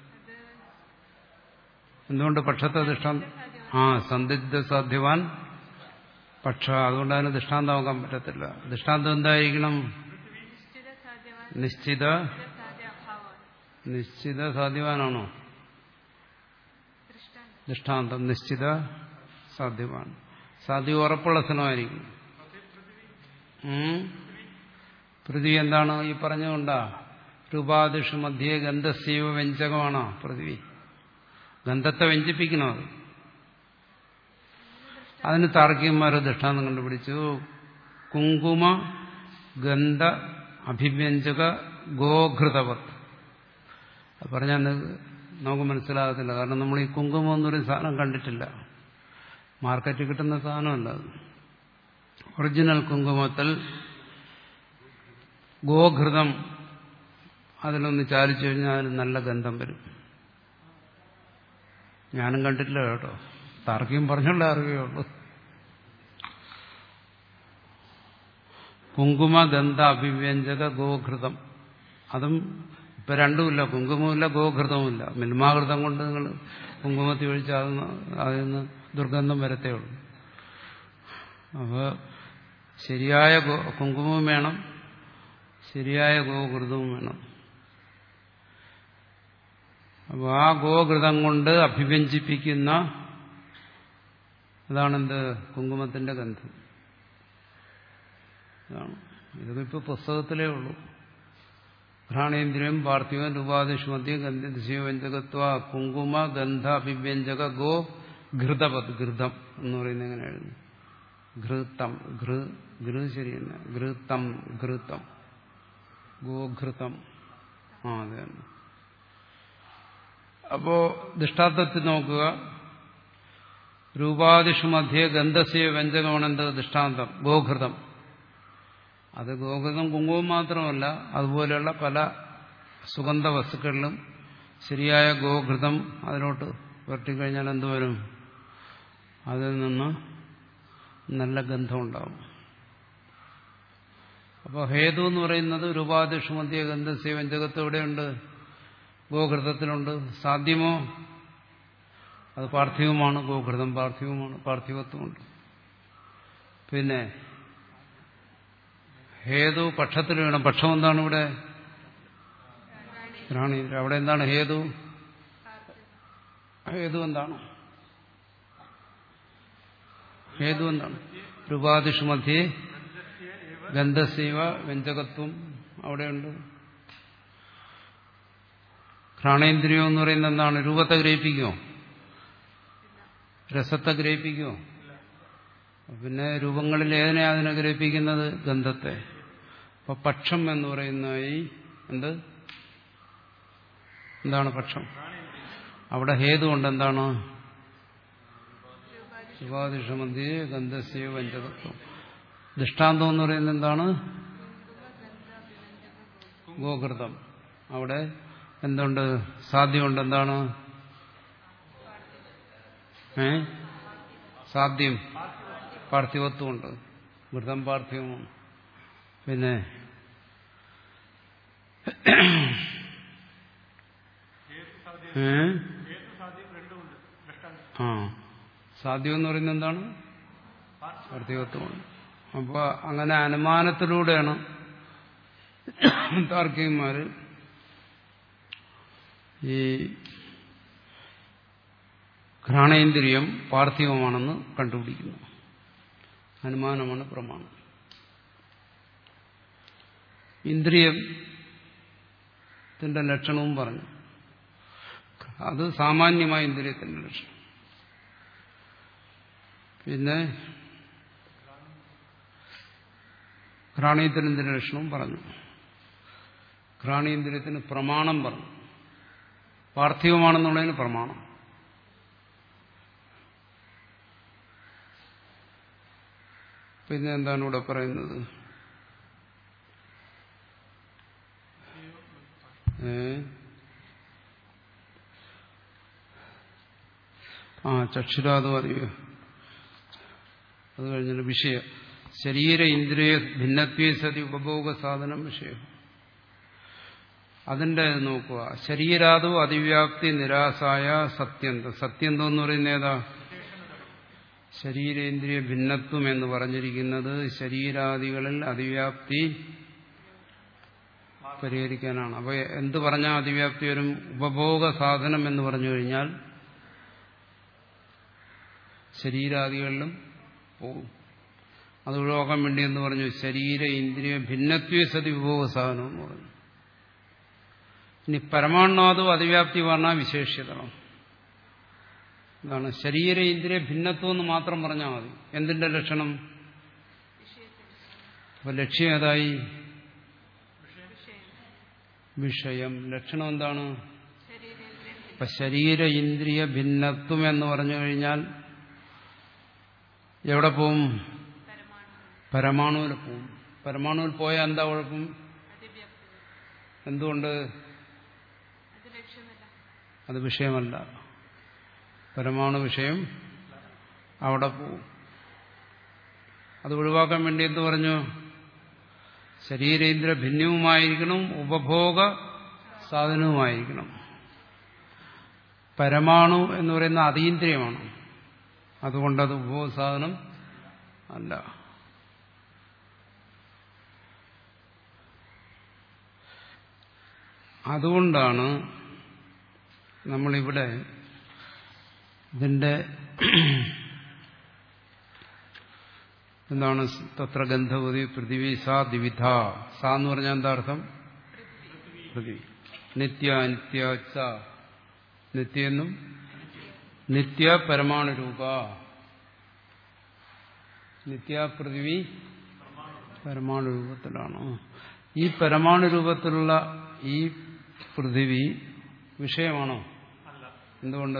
എന്തുകൊണ്ട് പക്ഷത്തെ ദൃഷ്ടാന്തം? ആ സന്ദിഗ്ധ സാധ്യവാൻ പക്ഷ. അതുകൊണ്ട് അതിന് ദൃഷ്ടാന്തമാക്കാൻ പറ്റത്തില്ല. ദൃഷ്ടാന്തം എന്തായിരിക്കണം? നിശ്ചിത നിശ്ചിത സാധ്യവാനാണോ ദൃഷ്ടാന്തം? നിശ്ചിത സാധ്യവാൻ. സാധ്യം ഉറപ്പുള്ള സ്ഥലമായിരിക്കും. പൃഥ്വി എന്താണ് ഈ പറഞ്ഞുകൊണ്ടാ? രൂപാദിഷു മധ്യേ ഗന്ധസീവ വ്യഞ്ജകമാണോ പൃഥ്വി? ഗന്ധത്തെ വ്യഞ്ജിപ്പിക്കണം. അത് അതിന് താർക്കികന്മാരെ ദൃഷ്ടാന്തം കണ്ടുപിടിച്ചു. കുങ്കുമ ഗന്ധ അഭിവ്യഞ്ജക ഗോഘൃതവത്. അത് പറഞ്ഞാൽ നമുക്ക് മനസ്സിലാകത്തില്ല. കാരണം നമ്മൾ ഈ കുങ്കുമം എന്നൊരു സാധനം കണ്ടിട്ടില്ല. മാർക്കറ്റിൽ കിട്ടുന്ന സാധനമല്ല അത്. ഒറിജിനൽ കുങ്കുമത്തിൽ ഗോഘൃതം അതിലൊന്ന് ചാലിച്ചു കഴിഞ്ഞാൽ അതിന് നല്ല ഗന്ധം വരും. ഞാനും കണ്ടിട്ടില്ല കേട്ടോ, താർക്കികം പറഞ്ഞുള്ള അറിയുള്ളൂ. കുങ്കുമ ഗന്ധ അഭിവ്യഞ്ജക ഗോഘൃതം. അതും ഇപ്പൊ രണ്ടുമില്ല, കുങ്കുമവുമില്ല ഗോഘൃതവുമില്ല. മിൽമാഘൃതം കൊണ്ട് നിങ്ങൾ കുങ്കുമത്തിൽ ഒഴിച്ചാൽ അതിൽ നിന്ന് ദുർഗന്ധം വരത്തേ ഉള്ളൂ. അപ്പോൾ ശരിയായ കുങ്കുമവും വേണം, ശരിയായ ഗോഘൃതവും വേണം. അപ്പോൾ ആ ഗോഘൃതം കൊണ്ട് അഭിവ്യഞ്ജിപ്പിക്കുന്ന അതാണെന്ത്? കുങ്കുമത്തിന്റെ ഗന്ധം. ഇതാണ്. ഇതൊക്കെ ഇപ്പോൾ പുസ്തകത്തിലേ ഉള്ളൂ. ഘ്രാണേന്ദ്രിയം പാർത്ഥിവൻ രൂപാദിഷു മധ്യ ഗന്ധവ്യഞ്ജകത്വ കുങ്കുമ ഗന്ധ അഭിവ്യഞ്ജക ഗോ ഘൃതപത്. ഘൃതം എന്ന് പറയുന്നത് എങ്ങനെ എഴുതുന്നു? ഘൃതം. ഘൃ ഘൃ ശരിയല്ല. ഘൃതം ഘൃതം ഗോഘൃതം. ആ അതെ. അപ്പോ ദൃഷ്ടാന്തത്തിൽ നോക്കുക. രൂപാദിഷു മധ്യേ ഗന്ധസ്യ വ്യഞ്ജകമാണെന്ത്? ദൃഷ്ടാന്തം ഗോഘൃതം. അത് ഗോഘൃതം കുങ്കുമം മാത്രമല്ല, അതുപോലെയുള്ള പല സുഗന്ധ വസ്തുക്കളിലും ശരിയായ ഗോഘൃതം അതിലോട്ട് പുരട്ടിക്കഴിഞ്ഞാൽ എന്തുവരും? അതിൽ നിന്ന് നല്ല ഗന്ധം ഉണ്ടാവും. അപ്പോൾ ഹേതു എന്ന് പറയുന്നത് രൂപാദിഷു മധ്യേ ഗന്ധസ്യ വ്യഞ്ജകത്വം എവിടെയുണ്ട്? ഗോഘൃതത്തിലുണ്ട്. സാധ്യമോ? അത് പാർത്ഥിവമാണ്. ഗോഘൃതം പാർത്ഥിവമാണ്, പാർത്ഥിവത്വമുണ്ട്. പിന്നെ ഹേതു പക്ഷത്തിൽ വേണം. പക്ഷം എന്താണ് ഇവിടെ? ഘ്രാണേന്ദ്രിയം. അവിടെ എന്താണ് ഹേതു? ഹേതു എന്താണ്? ഹേതു എന്താണ്? രൂപാദിഷു മധ്യേ ഗന്ധസേവ വ്യഞ്ജകത്വം അവിടെയുണ്ട്. ഘ്രാണേന്ദ്രിയം എന്ന് പറയുന്നത് എന്താണ്? രൂപത്തെ ഗ്രഹിപ്പിക്കുമോ? രസത്തെ ഗ്രഹിപ്പിക്കുമോ? പിന്നെ രൂപങ്ങളിൽ ഏതിനെ അതിനെ ഗ്രഹിപ്പിക്കുന്നത്? ഗന്ധത്തെ. അപ്പൊ പക്ഷം എന്ന് പറയുന്ന ഈ എന്ത് എന്താണ് പക്ഷം? അവിടെ ഹേതു കൊണ്ട് എന്താണ്? രൂപാദിഷമധ്യേ ഗന്ധസ്യ വ്യഞ്ജകത്വം. ദൃഷ്ടാന്തം എന്ന് പറയുന്നത് എന്താണ്? ഗോകൃതം. അവിടെ എന്തുണ്ട്? സാധ്യമുണ്ട്. എന്താണ്? ഏ സാധ്യം പാർത്ഥിവത്വമുണ്ട്. മൃതം പാർത്ഥിവമാണ്. പിന്നെ ഏ ആ സാധ്യം എന്ന് പറയുന്നത് എന്താണ്? പാർത്ഥിവത്വമാണ്. അപ്പൊ അങ്ങനെ അനുമാനത്തിലൂടെയാണ് താർക്കികന്മാര് ഈ ഘ്രാണേന്ദ്രിയം പാർത്ഥിവമാണെന്ന് കണ്ടുപിടിക്കുന്നു. അനുമാനമാണ് പ്രമാണം. ഇന്ദ്രിയത്തിന്റെ ലക്ഷണവും പറഞ്ഞു. അത് സാമാന്യമായ ഇന്ദ്രിയത്തിന്റെ ലക്ഷണം. പിന്നെ ഘ്രാണേന്ദ്രിയത്തിന്റെ ലക്ഷണവും പറഞ്ഞു. ഘ്രാണേന്ദ്രിയത്തിന് പ്രമാണം പറഞ്ഞു. പാർത്ഥിവമാണെന്നുള്ളതിന് പ്രമാണം. പിന്നെ എന്താണ് ഇവിടെ പറയുന്നത്? ഏ ആ ചക്ഷുരാദോ അറിയോ? അത് കഴിഞ്ഞിട്ട് വിഷയം ശരീര ഇന്ദ്രിയ ഭിന്നത്വേ സതി ഉപഭോഗ സാധനം വിഷയം. അതിന്റെ നോക്കുക. ശരീരാദോ അതിവ്യാപ്തി നിരാസായ സത്യന്തം. സത്യന്തം എന്ന് പറയുന്ന ഏതാ? ശരീരേന്ദ്രിയ ഭിന്നത്വം എന്ന് പറഞ്ഞിരിക്കുന്നത് ശരീരാദികളിൽ അതിവ്യാപ്തി പരിഹരിക്കാനാണ്. അപ്പൊ എന്ത് പറഞ്ഞാൽ അതിവ്യാപ്തി വരും? ഉപഭോഗ സാധനം എന്ന് പറഞ്ഞു കഴിഞ്ഞാൽ ശരീരാദികളിലും പോകും. അത് ഒഴിവാക്കാൻ വേണ്ടി എന്ന് പറഞ്ഞു ശരീര ഇന്ദ്രിയ ഭിന്നത്വേ സതി ഉപഭോഗ സാധനം എന്ന് പറഞ്ഞു. ഇനി പരമാണാദോ അതിവ്യാപ്തി പറഞ്ഞാൽ വിശേഷ്യതണം. എന്താണ്? ശരീര ഇന്ദ്രിയ ഭിന്നത്വം എന്ന് മാത്രം പറഞ്ഞാൽ മതി. എന്തിന്റെ ലക്ഷണം? അപ്പൊ ലക്ഷ്യം ഏതായി? വിഷയം. ലക്ഷണം എന്താണ്? അപ്പൊ ശരീര ഇന്ദ്രിയ ഭിന്നത്വം എന്ന് പറഞ്ഞു കഴിഞ്ഞാൽ എവിടെ പോവും? പരമാണുവിൽ പോവും. പരമാണുവിൽ പോയാൽ എന്താ കുഴപ്പം? എന്തുകൊണ്ട്? അത് വിഷയമല്ല. പരമാണു വിഷയം അവിടെ പോവും. അത് ഒഴിവാക്കാൻ വേണ്ടി എന്ത് പറഞ്ഞു? ശരീരേന്ദ്ര ഭിന്നവുമായിരിക്കണം, ഉപഭോഗ സാധനവുമായിരിക്കണം. പരമാണു എന്ന് പറയുന്ന അതീന്ദ്രിയമാണ്. അതുകൊണ്ടത് ഉപഭോഗ സാധനം അല്ല. അതുകൊണ്ടാണ് നമ്മളിവിടെ ഇതിന്റെ എന്താണ് തത്ര ഗന്ധവതി പൃഥിവി സാ ദ്വിവിധ. സാ എന്ന് പറഞ്ഞാൽ എന്താ അർത്ഥം? പൃഥിവി. നിത്യ അനിത്യ ച. നിത്യയെന്നും നിത്യ പരമാണുരൂപ. നിത്യ പൃഥിവി പരമാണുരൂപത്തിലാണ്. ഈ പരമാണുരൂപത്തിലുള്ള ഈ പൃഥിവി വിഷയമാണോ? എന്തുകൊണ്ട്?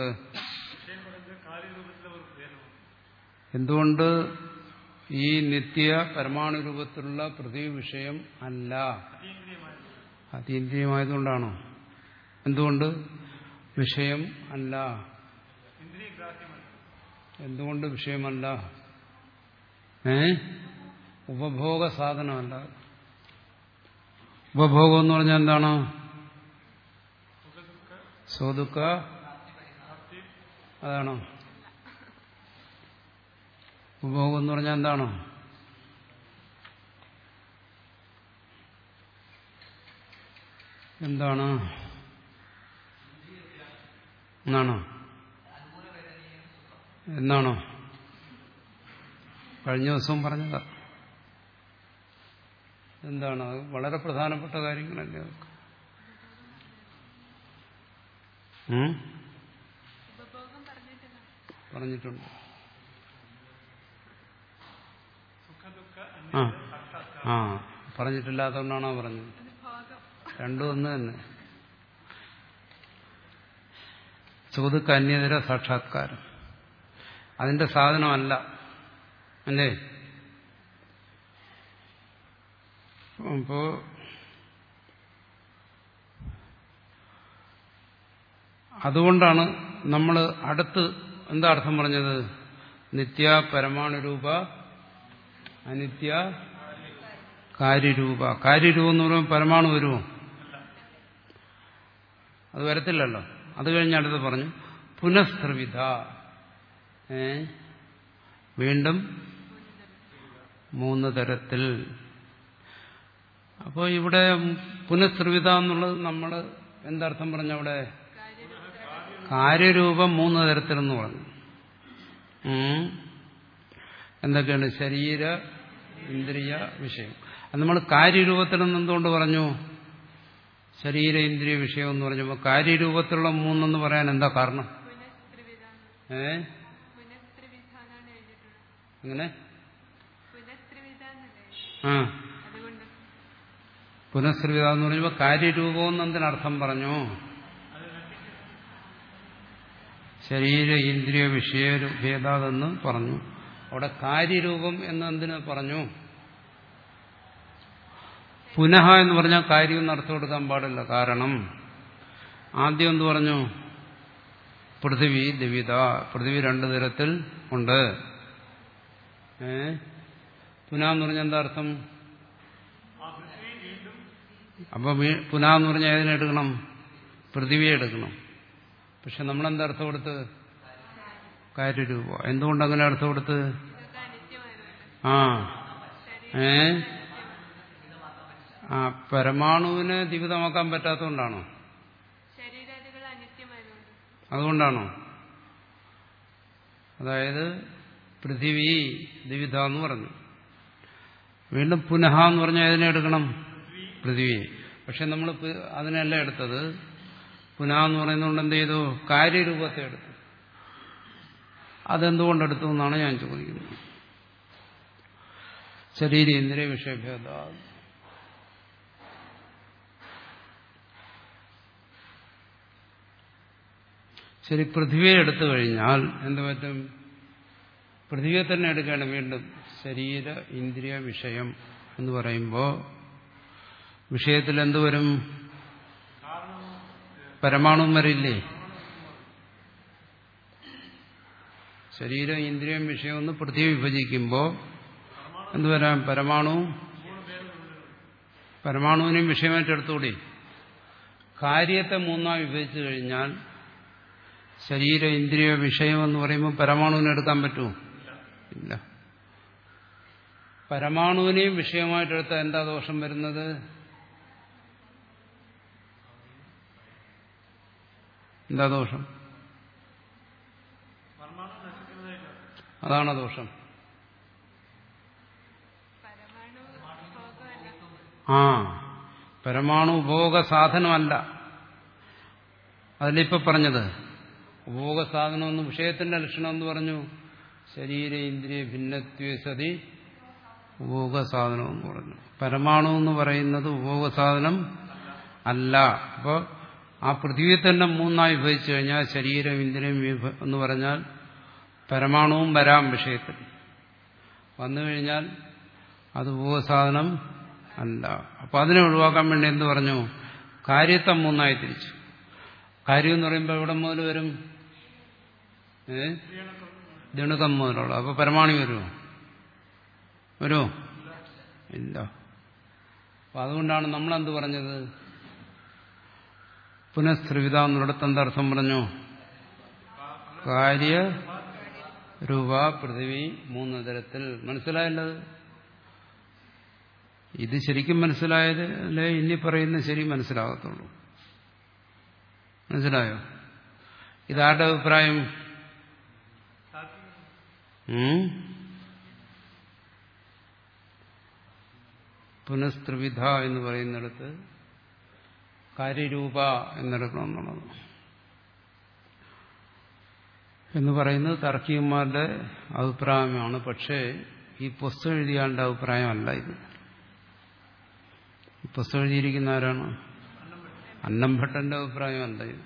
എന്തുകൊണ്ട് ഈ നിത്യ പരമാണു രൂപത്തിലുള്ള പൃഥ്വി വിഷയം അല്ല? അതീന്ദ്രിയമായതുകൊണ്ടാണോ? എന്തുകൊണ്ട് വിഷയം അല്ല? എന്തുകൊണ്ട് വിഷയമല്ല? ഏ ഉപഭോഗ സാധനമല്ല. ഉപഭോഗം എന്ന് പറഞ്ഞാൽ എന്താണ്? സ്വദുഃഖ അതാണോ? ഉപഭോഗം എന്ന് പറഞ്ഞാൽ എന്താണോ? എന്താണ് എന്നാണോ? എന്നാണോ? കഴിഞ്ഞ ദിവസവും പറഞ്ഞതാ. എന്താണ് അത്? വളരെ പ്രധാനപ്പെട്ട കാര്യങ്ങളല്ലേ അതൊക്കെ. പറഞ്ഞിട്ടുണ്ട്. ആ ആ പറഞ്ഞിട്ടില്ലാത്തതുകൊണ്ടാണോ പറഞ്ഞത്? രണ്ടും ഒന്ന് തന്നെ. ചോദ്യക്ക് അന്യതര സാക്ഷാത്കാരം അതിന്റെ സാധനമല്ല അല്ലേ? അപ്പോ അതുകൊണ്ടാണ് നമ്മൾ അടുത്ത് എന്താ അർത്ഥം പറഞ്ഞത്? നിത്യ പരമാണുരൂപ അനിത്യ കാര്യരൂപ. കാര്യരൂപം എന്ന് പറയുമ്പോൾ പരമാണു വരുമോ? അത് വരത്തില്ലല്ലോ. അത് കഴിഞ്ഞ് അടുത്ത് പറഞ്ഞു പുനഃസ്ത്രിവിധ. ഏ വീണ്ടും മൂന്ന് തരത്തിൽ. അപ്പോൾ ഇവിടെ പുനഃസ്ത്രിവിധ എന്നുള്ളത് നമ്മൾ എന്തർത്ഥം പറഞ്ഞവിടെ? കാര്യരൂപം മൂന്ന് തരത്തിലെന്ന് പറഞ്ഞു. എന്തൊക്കെയാണ്? ശരീര, ഇന്ദ്രിയ, വിഷയം. അത് നമ്മൾ കാര്യരൂപത്തിൽ നിന്ന് എന്തുകൊണ്ട് പറഞ്ഞു? ശരീര, ഇന്ദ്രിയ, വിഷയം എന്ന് പറഞ്ഞപ്പോൾ കാര്യരൂപത്തിലുള്ള മൂന്നെന്ന് പറയാൻ എന്താ കാരണം? ഏ അങ്ങനെ ആ പുനഃസ്ത്രിവിധ എന്ന് പറഞ്ഞപ്പോൾ കാര്യരൂപം എന്ന് എന്തിനർത്ഥം പറഞ്ഞു? ശരീര, ഇന്ദ്രിയ, വിഷയ ഭേദാതെന്ന് പറഞ്ഞു. അവിടെ കാര്യരൂപം എന്ന് എന്തിനു പറഞ്ഞു? പുനഃ എന്ന് പറഞ്ഞാൽ കാര്യം എന്ന് അർത്ഥം കൊടുക്കാൻ പാടില്ല. കാരണം ആദ്യം എന്ത് പറഞ്ഞു? പൃഥിവി ദ്വിവിധ. പൃഥിവി രണ്ടു തരത്തിൽ ഉണ്ട്. ഏ പുനഃ എന്ന് പറഞ്ഞാൽ എന്താ അർത്ഥം? അപ്പൊ പുനഃ എന്ന് പറഞ്ഞാൽ ഏതിനെ എടുക്കണം? പൃഥിവിയെ എടുക്കണം. പക്ഷെ നമ്മളെന്താ അർത്ഥം കൊടുത്ത്? കാര്യരൂപ. എന്തുകൊണ്ടങ്ങനെ അർത്ഥം കൊടുത്ത്? ആ ഏ ആ പരമാണുവിനെ ദ്വിവിധമാക്കാൻ പറ്റാത്തതുകൊണ്ടാണോ? അതുകൊണ്ടാണോ? അതായത് പൃഥിവി ദ്വിവിധ എന്ന് പറഞ്ഞു. വീണ്ടും പുനഃ എന്ന് പറഞ്ഞാൽ ഏതിനെ എടുക്കണം? പൃഥിവിയെ. പക്ഷെ നമ്മൾ അതിനല്ല എടുത്തത്. പുനഃ എന്ന് പറയുന്നതുകൊണ്ട് എന്ത് ചെയ്തു? കാര്യരൂപത്തെ എടുത്തു. അതെന്തുകൊണ്ടെടുത്തു എന്നാണ് ഞാൻ ചോദിക്കുന്നത്. ശരീര, ഇന്ദ്രിയ, വിഷയഭേദ. ശരി, പൃഥ്വിയെ എടുത്തു കഴിഞ്ഞാൽ എന്ത് പറ്റും? പൃഥ്വിയെ തന്നെ എടുക്കുകയാണ് വീണ്ടും. ശരീര, ഇന്ദ്രിയ, വിഷയം എന്ന് പറയുമ്പോൾ വിഷയത്തിൽ എന്ത് വരും? പരമാണുവും വരില്ലേ? ശരീരം, ഇന്ദ്രിയം, വിഷയം ഒന്ന് പൃഥ്വി വിഭജിക്കുമ്പോൾ എന്തുവരാം? പരമാണു. പരമാണുവിനെയും വിഷയമായിട്ട് എടുത്തുകൂടി. കാര്യത്തെ മൂന്നായി വിഭജിച്ചു കഴിഞ്ഞാൽ ശരീര, ഇന്ദ്രിയ, വിഷയം എന്ന് പറയുമ്പോൾ പരമാണുവിനെ എടുക്കാൻ പറ്റുമോ? ഇല്ല. പരമാണുവിനെയും വിഷയമായിട്ടെടുത്താൽ എന്താ ദോഷം വരുന്നത്? എന്താ ദോഷം? അതാണ് ദോഷം. ആ പരമാണു ഉപഭോഗ സാധനമല്ല. അതിലിപ്പോ പറഞ്ഞത് ഉപഭോഗ സാധനമെന്ന് വിഷയത്തിന്റെ ലക്ഷണം എന്ന് പറഞ്ഞു. ശരീര, ഇന്ദ്രിയ ഭിന്നത്വേ സതി ഉപഭോഗ സാധനം എന്ന് പറഞ്ഞു. പരമാണു എന്ന് പറയുന്നത് ഉപഭോഗ സാധനം അല്ല. അപ്പോൾ ആ പൃഥ്വിയെ തന്നെ മൂന്നായി വിഭജിച്ചു കഴിഞ്ഞാൽ ശരീരം, ഇന്ദ്രിയം എന്ന് പറഞ്ഞാൽ പരമാണുവും വരാം വിഷയത്തിൽ. വന്നു കഴിഞ്ഞാൽ അത് ഉപഭോഗസാധനം അല്ല. അപ്പൊ അതിനെ ഒഴിവാക്കാൻ വേണ്ടി എന്ത് പറഞ്ഞു? കാര്യത്തെ മൂന്നായി തിരിച്ചു. കാര്യം എന്ന് പറയുമ്പോൾ എവിടെ മുതൽ വരും? ഏ ദിണുകം മുതലുള്ള. അപ്പൊ പരമാണു വരുമോ? വരുമോ? ഇല്ല. അപ്പൊ അതുകൊണ്ടാണ് നമ്മളെന്ത് പറഞ്ഞത്? പുനഃസ്ത്രിവിധ എന്നിടത്ത് എന്തർത്ഥം പറഞ്ഞു? കാര്യ, രൂപ, പൃഥിവി മൂന്ന് തരത്തിൽ. മനസ്സിലായല്ലത്? ഇത് ശരിക്കും മനസ്സിലായതല്ലേ ഇനി പറയുന്ന ശരി മനസ്സിലാകത്തുള്ളൂ. മനസ്സിലായോ? ഇതാരുടെ അഭിപ്രായം? പുനസ്ത്രിവിധ എന്ന് പറയുന്നിടത്ത് കാര്യരൂപ എന്നെടുക്കണമെന്നുള്ളത് എന്ന് പറയുന്നത് താർക്കികന്മാരുടെ അഭിപ്രായമാണ്. പക്ഷേ ഈ പുസ്തകം എഴുതിയാളുടെ അഭിപ്രായമല്ല ഇത്. ഈ പുസ്തകം എഴുതിയിരിക്കുന്ന ആരാണ്? അന്നംഭട്ടന്റെ അഭിപ്രായമല്ല ഇത്.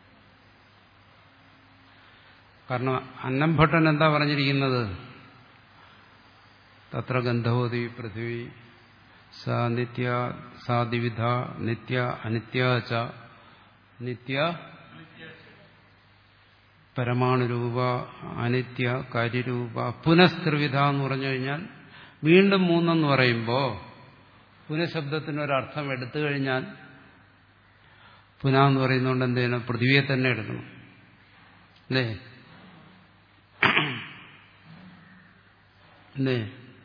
കാരണം അന്നംഭട്ടൻ എന്താ പറഞ്ഞിരിക്കുന്നത്? തത്ര ഗന്ധവതി പൃഥ്വി സാ നിത്യ സാദിവിധ നിത്യ അനിത്യ ച നിത്യ പരമാണുരൂപ അനിത്യ കാര്യരൂപ പുനഃസ്ത്രിവിധ എന്ന് പറഞ്ഞു കഴിഞ്ഞാൽ വീണ്ടും മൂന്നെന്ന് പറയുമ്പോൾ പുനഃശബ്ദത്തിനൊരർത്ഥം എടുത്തു കഴിഞ്ഞാൽ പുന എന്ന് പറയുന്നതുകൊണ്ട് എന്ത് ചെയ്യണം? പൃഥ്വിയെ തന്നെ എടുക്കണം അല്ലേ? അല്ലേ?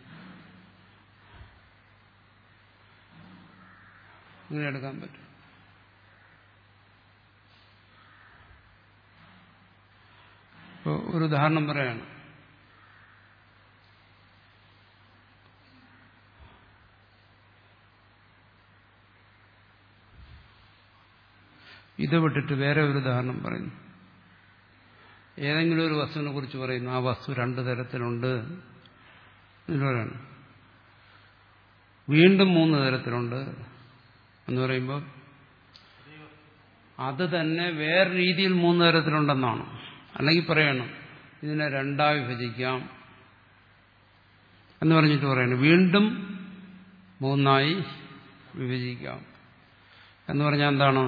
അങ്ങനെ എടുക്കാൻ പറ്റും. ഇപ്പോൾ ഒരു ഉദാഹരണം പറയാണ്. ഇത് വിട്ടിട്ട് വേറെ ഒരു ഉദാഹരണം പറയുന്നു. ഏതെങ്കിലും ഒരു വസ്തുവിനെ കുറിച്ച് പറയുന്നു. ആ വസ്തു രണ്ടു തരത്തിലുണ്ട് എന്ന് പറയണം. വീണ്ടും മൂന്ന് തരത്തിലുണ്ട് എന്ന് പറയുമ്പോൾ അത് തന്നെ വേറെ രീതിയിൽ മൂന്ന് തരത്തിലുണ്ടെന്നാണ്. അല്ലെങ്കിൽ പറയണം ഇതിനെ രണ്ടായി വിഭജിക്കാം എന്ന് പറഞ്ഞിട്ട് പറയണം വീണ്ടും മൂന്നായി വിഭജിക്കാം എന്ന് പറഞ്ഞാൽ എന്താണ്?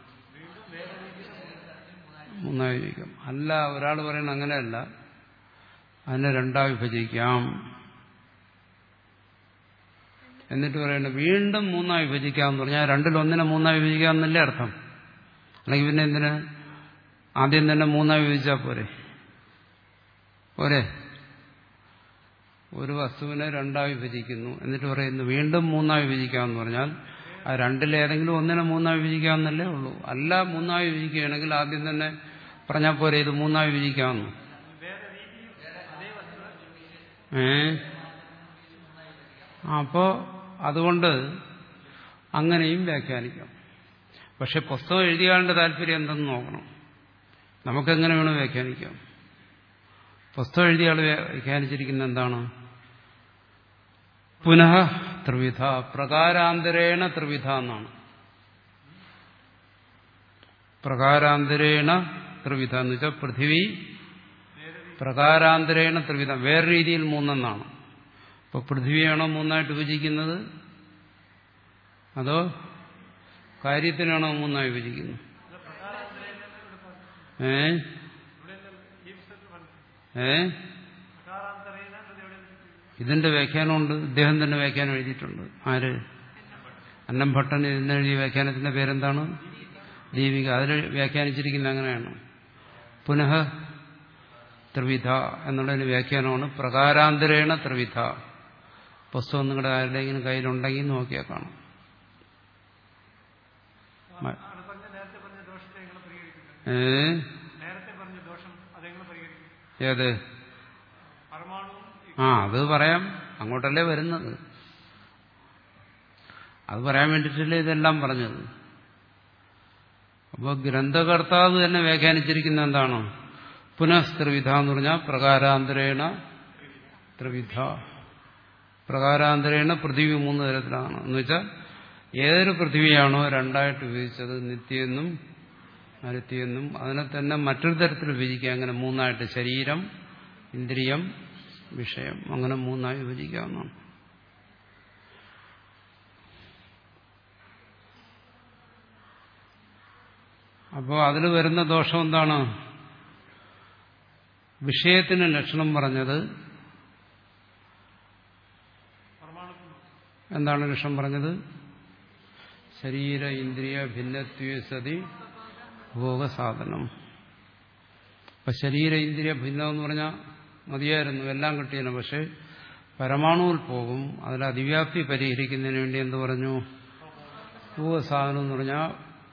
മൂന്നായി വിഭജിക്കാം. അല്ല, ഒരാൾ പറയണം അങ്ങനെയല്ല, അതിനെ രണ്ടായി വിഭജിക്കാം എന്നിട്ട് പറയണം വീണ്ടും മൂന്നായി വിഭജിക്കാം എന്ന് പറഞ്ഞാൽ രണ്ടിലൊന്നിനെ മൂന്നായി വിഭജിക്കാം എന്നല്ലേ അർത്ഥം? അല്ലെങ്കിൽ പിന്നെ എന്തിന് ആദ്യം തന്നെ മൂന്നായി വിഭജിച്ചാൽ പോരെ? പോരെ? ഒരു വസ്തുവിനെ രണ്ടായി വിഭജിക്കുന്നു എന്നിട്ട് പറയുന്നു വീണ്ടും മൂന്നായി വിഭജിക്കാമെന്ന് പറഞ്ഞാൽ ആ രണ്ടിലേതെങ്കിലും ഒന്നിനെ മൂന്നായി വിഭജിക്കാമെന്നല്ലേ ഉള്ളൂ. അല്ല, മൂന്നായി വിഭജിക്കുകയാണെങ്കിൽ ആദ്യം തന്നെ പറഞ്ഞാൽ പോരെ ഇത് മൂന്നായി വിഭജിക്കാമെന്ന്. ഏ അപ്പോ അതുകൊണ്ട് അങ്ങനെയും വ്യാഖ്യാനിക്കാം. പക്ഷെ പുസ്തകം എഴുതിയാളുടെ താല്പര്യം എന്തെന്ന് നോക്കണം. നമുക്കെങ്ങനെ വേണം വ്യാഖ്യാനിക്കാം. പുസ്തകം എഴുതിയാൾ വ്യാഖ്യാനിച്ചിരിക്കുന്ന എന്താണ്? പുനഃ ത്രിവിധ പ്രകാരാന്തരേണ ത്രിവിധ എന്നാണ്. പ്രകാരാന്തരേണ ത്രിവിധ എന്ന് വെച്ചാൽ പൃഥിവി പ്രകാരാന്തരേണ ത്രിവിധ വേറെ രീതിയിൽ മൂന്നെന്നാണ്. ഇപ്പൊ പൃഥിവിയാണോ മൂന്നായിട്ട് വിഭജിക്കുന്നത് അതോ കാര്യത്തിനാണോ മൂന്നായി വിഭജിക്കുന്നത്? ഏ ഏ ഇതിന്റെ വ്യാഖ്യാനമുണ്ട്. ഇദ്ദേഹം തന്നെ വ്യാഖ്യാനം എഴുതിയിട്ടുണ്ട്. ആര്? അന്നംഭട്ടൻ. ഇതിന് എഴുതിയ വ്യാഖ്യാനത്തിന്റെ പേരെന്താണ്? ദീപിക. അതിൽ വ്യാഖ്യാനിച്ചിരിക്കുന്നത് അങ്ങനെയാണ്. പുനഃ ത്രിവിധ എന്നുള്ളതിന് വ്യാഖ്യാനമാണ് പ്രകാരാന്തരേണ ത്രിവിധ. പുസ്തകം നിങ്ങളുടെ ആരുടെയെങ്കിലും കയ്യിലുണ്ടെങ്കിൽ നോക്കിയാൽ കാണാം. ഏ ഏത്? ആ അത് പറയാം. അങ്ങോട്ടല്ലേ വരുന്നത്. അത് പറയാൻ വേണ്ടിയിട്ടല്ലേ ഇതെല്ലാം പറഞ്ഞത്. അപ്പോൾ ഗ്രന്ഥകർത്താവ് തന്നെ വ്യാഖ്യാനിച്ചിരിക്കുന്ന എന്താണ്? പുനഃസ്ത്രിവിധ എന്ന് പറഞ്ഞാൽ പ്രകാരാന്തരേണ ത്രിവിധ. പ്രകാരാന്തരേണ പൃഥിവി മൂന്ന് തരത്തിലാണ്. എന്ന് വെച്ചാൽ ഏതൊരു പൃഥിവിയാണോ രണ്ടായിട്ട് വിഭജിച്ചത്, നിത്യമെന്നും അനിത്യമെന്നും, അതിനെ തന്നെ മറ്റൊരു തരത്തിൽ വിഭജിക്കുക. അങ്ങനെ മൂന്നായിട്ട് ശരീരം, ഇന്ദ്രിയം, വിഷയം, അങ്ങനെ മൂന്നായി വിഭജിക്കാവുന്നതാണ്. അപ്പോൾ അതിൽ വരുന്ന ദോഷം എന്താണ്? വിഷയത്തിന് ലക്ഷണം പറഞ്ഞത് എന്താണ്? ലക്ഷണം പറഞ്ഞത് ശരീര ഇന്ദ്രിയ ഭിന്നത്വേ സതി ഭോഗസാധനം. അപ്പൊ ശരീര ഇന്ദ്രിയ ഭിന്നം എന്ന് പറഞ്ഞാൽ മതിയായിരുന്നു, എല്ലാം കിട്ടിയല്ലോ. പക്ഷെ പരമാണുവിൽ പോകും. അതിൽ അതിവ്യാപ്തി പരിഹരിക്കുന്നതിന് വേണ്ടി എന്ത് പറഞ്ഞു? ഭോഗസാധനം എന്ന് പറഞ്ഞാൽ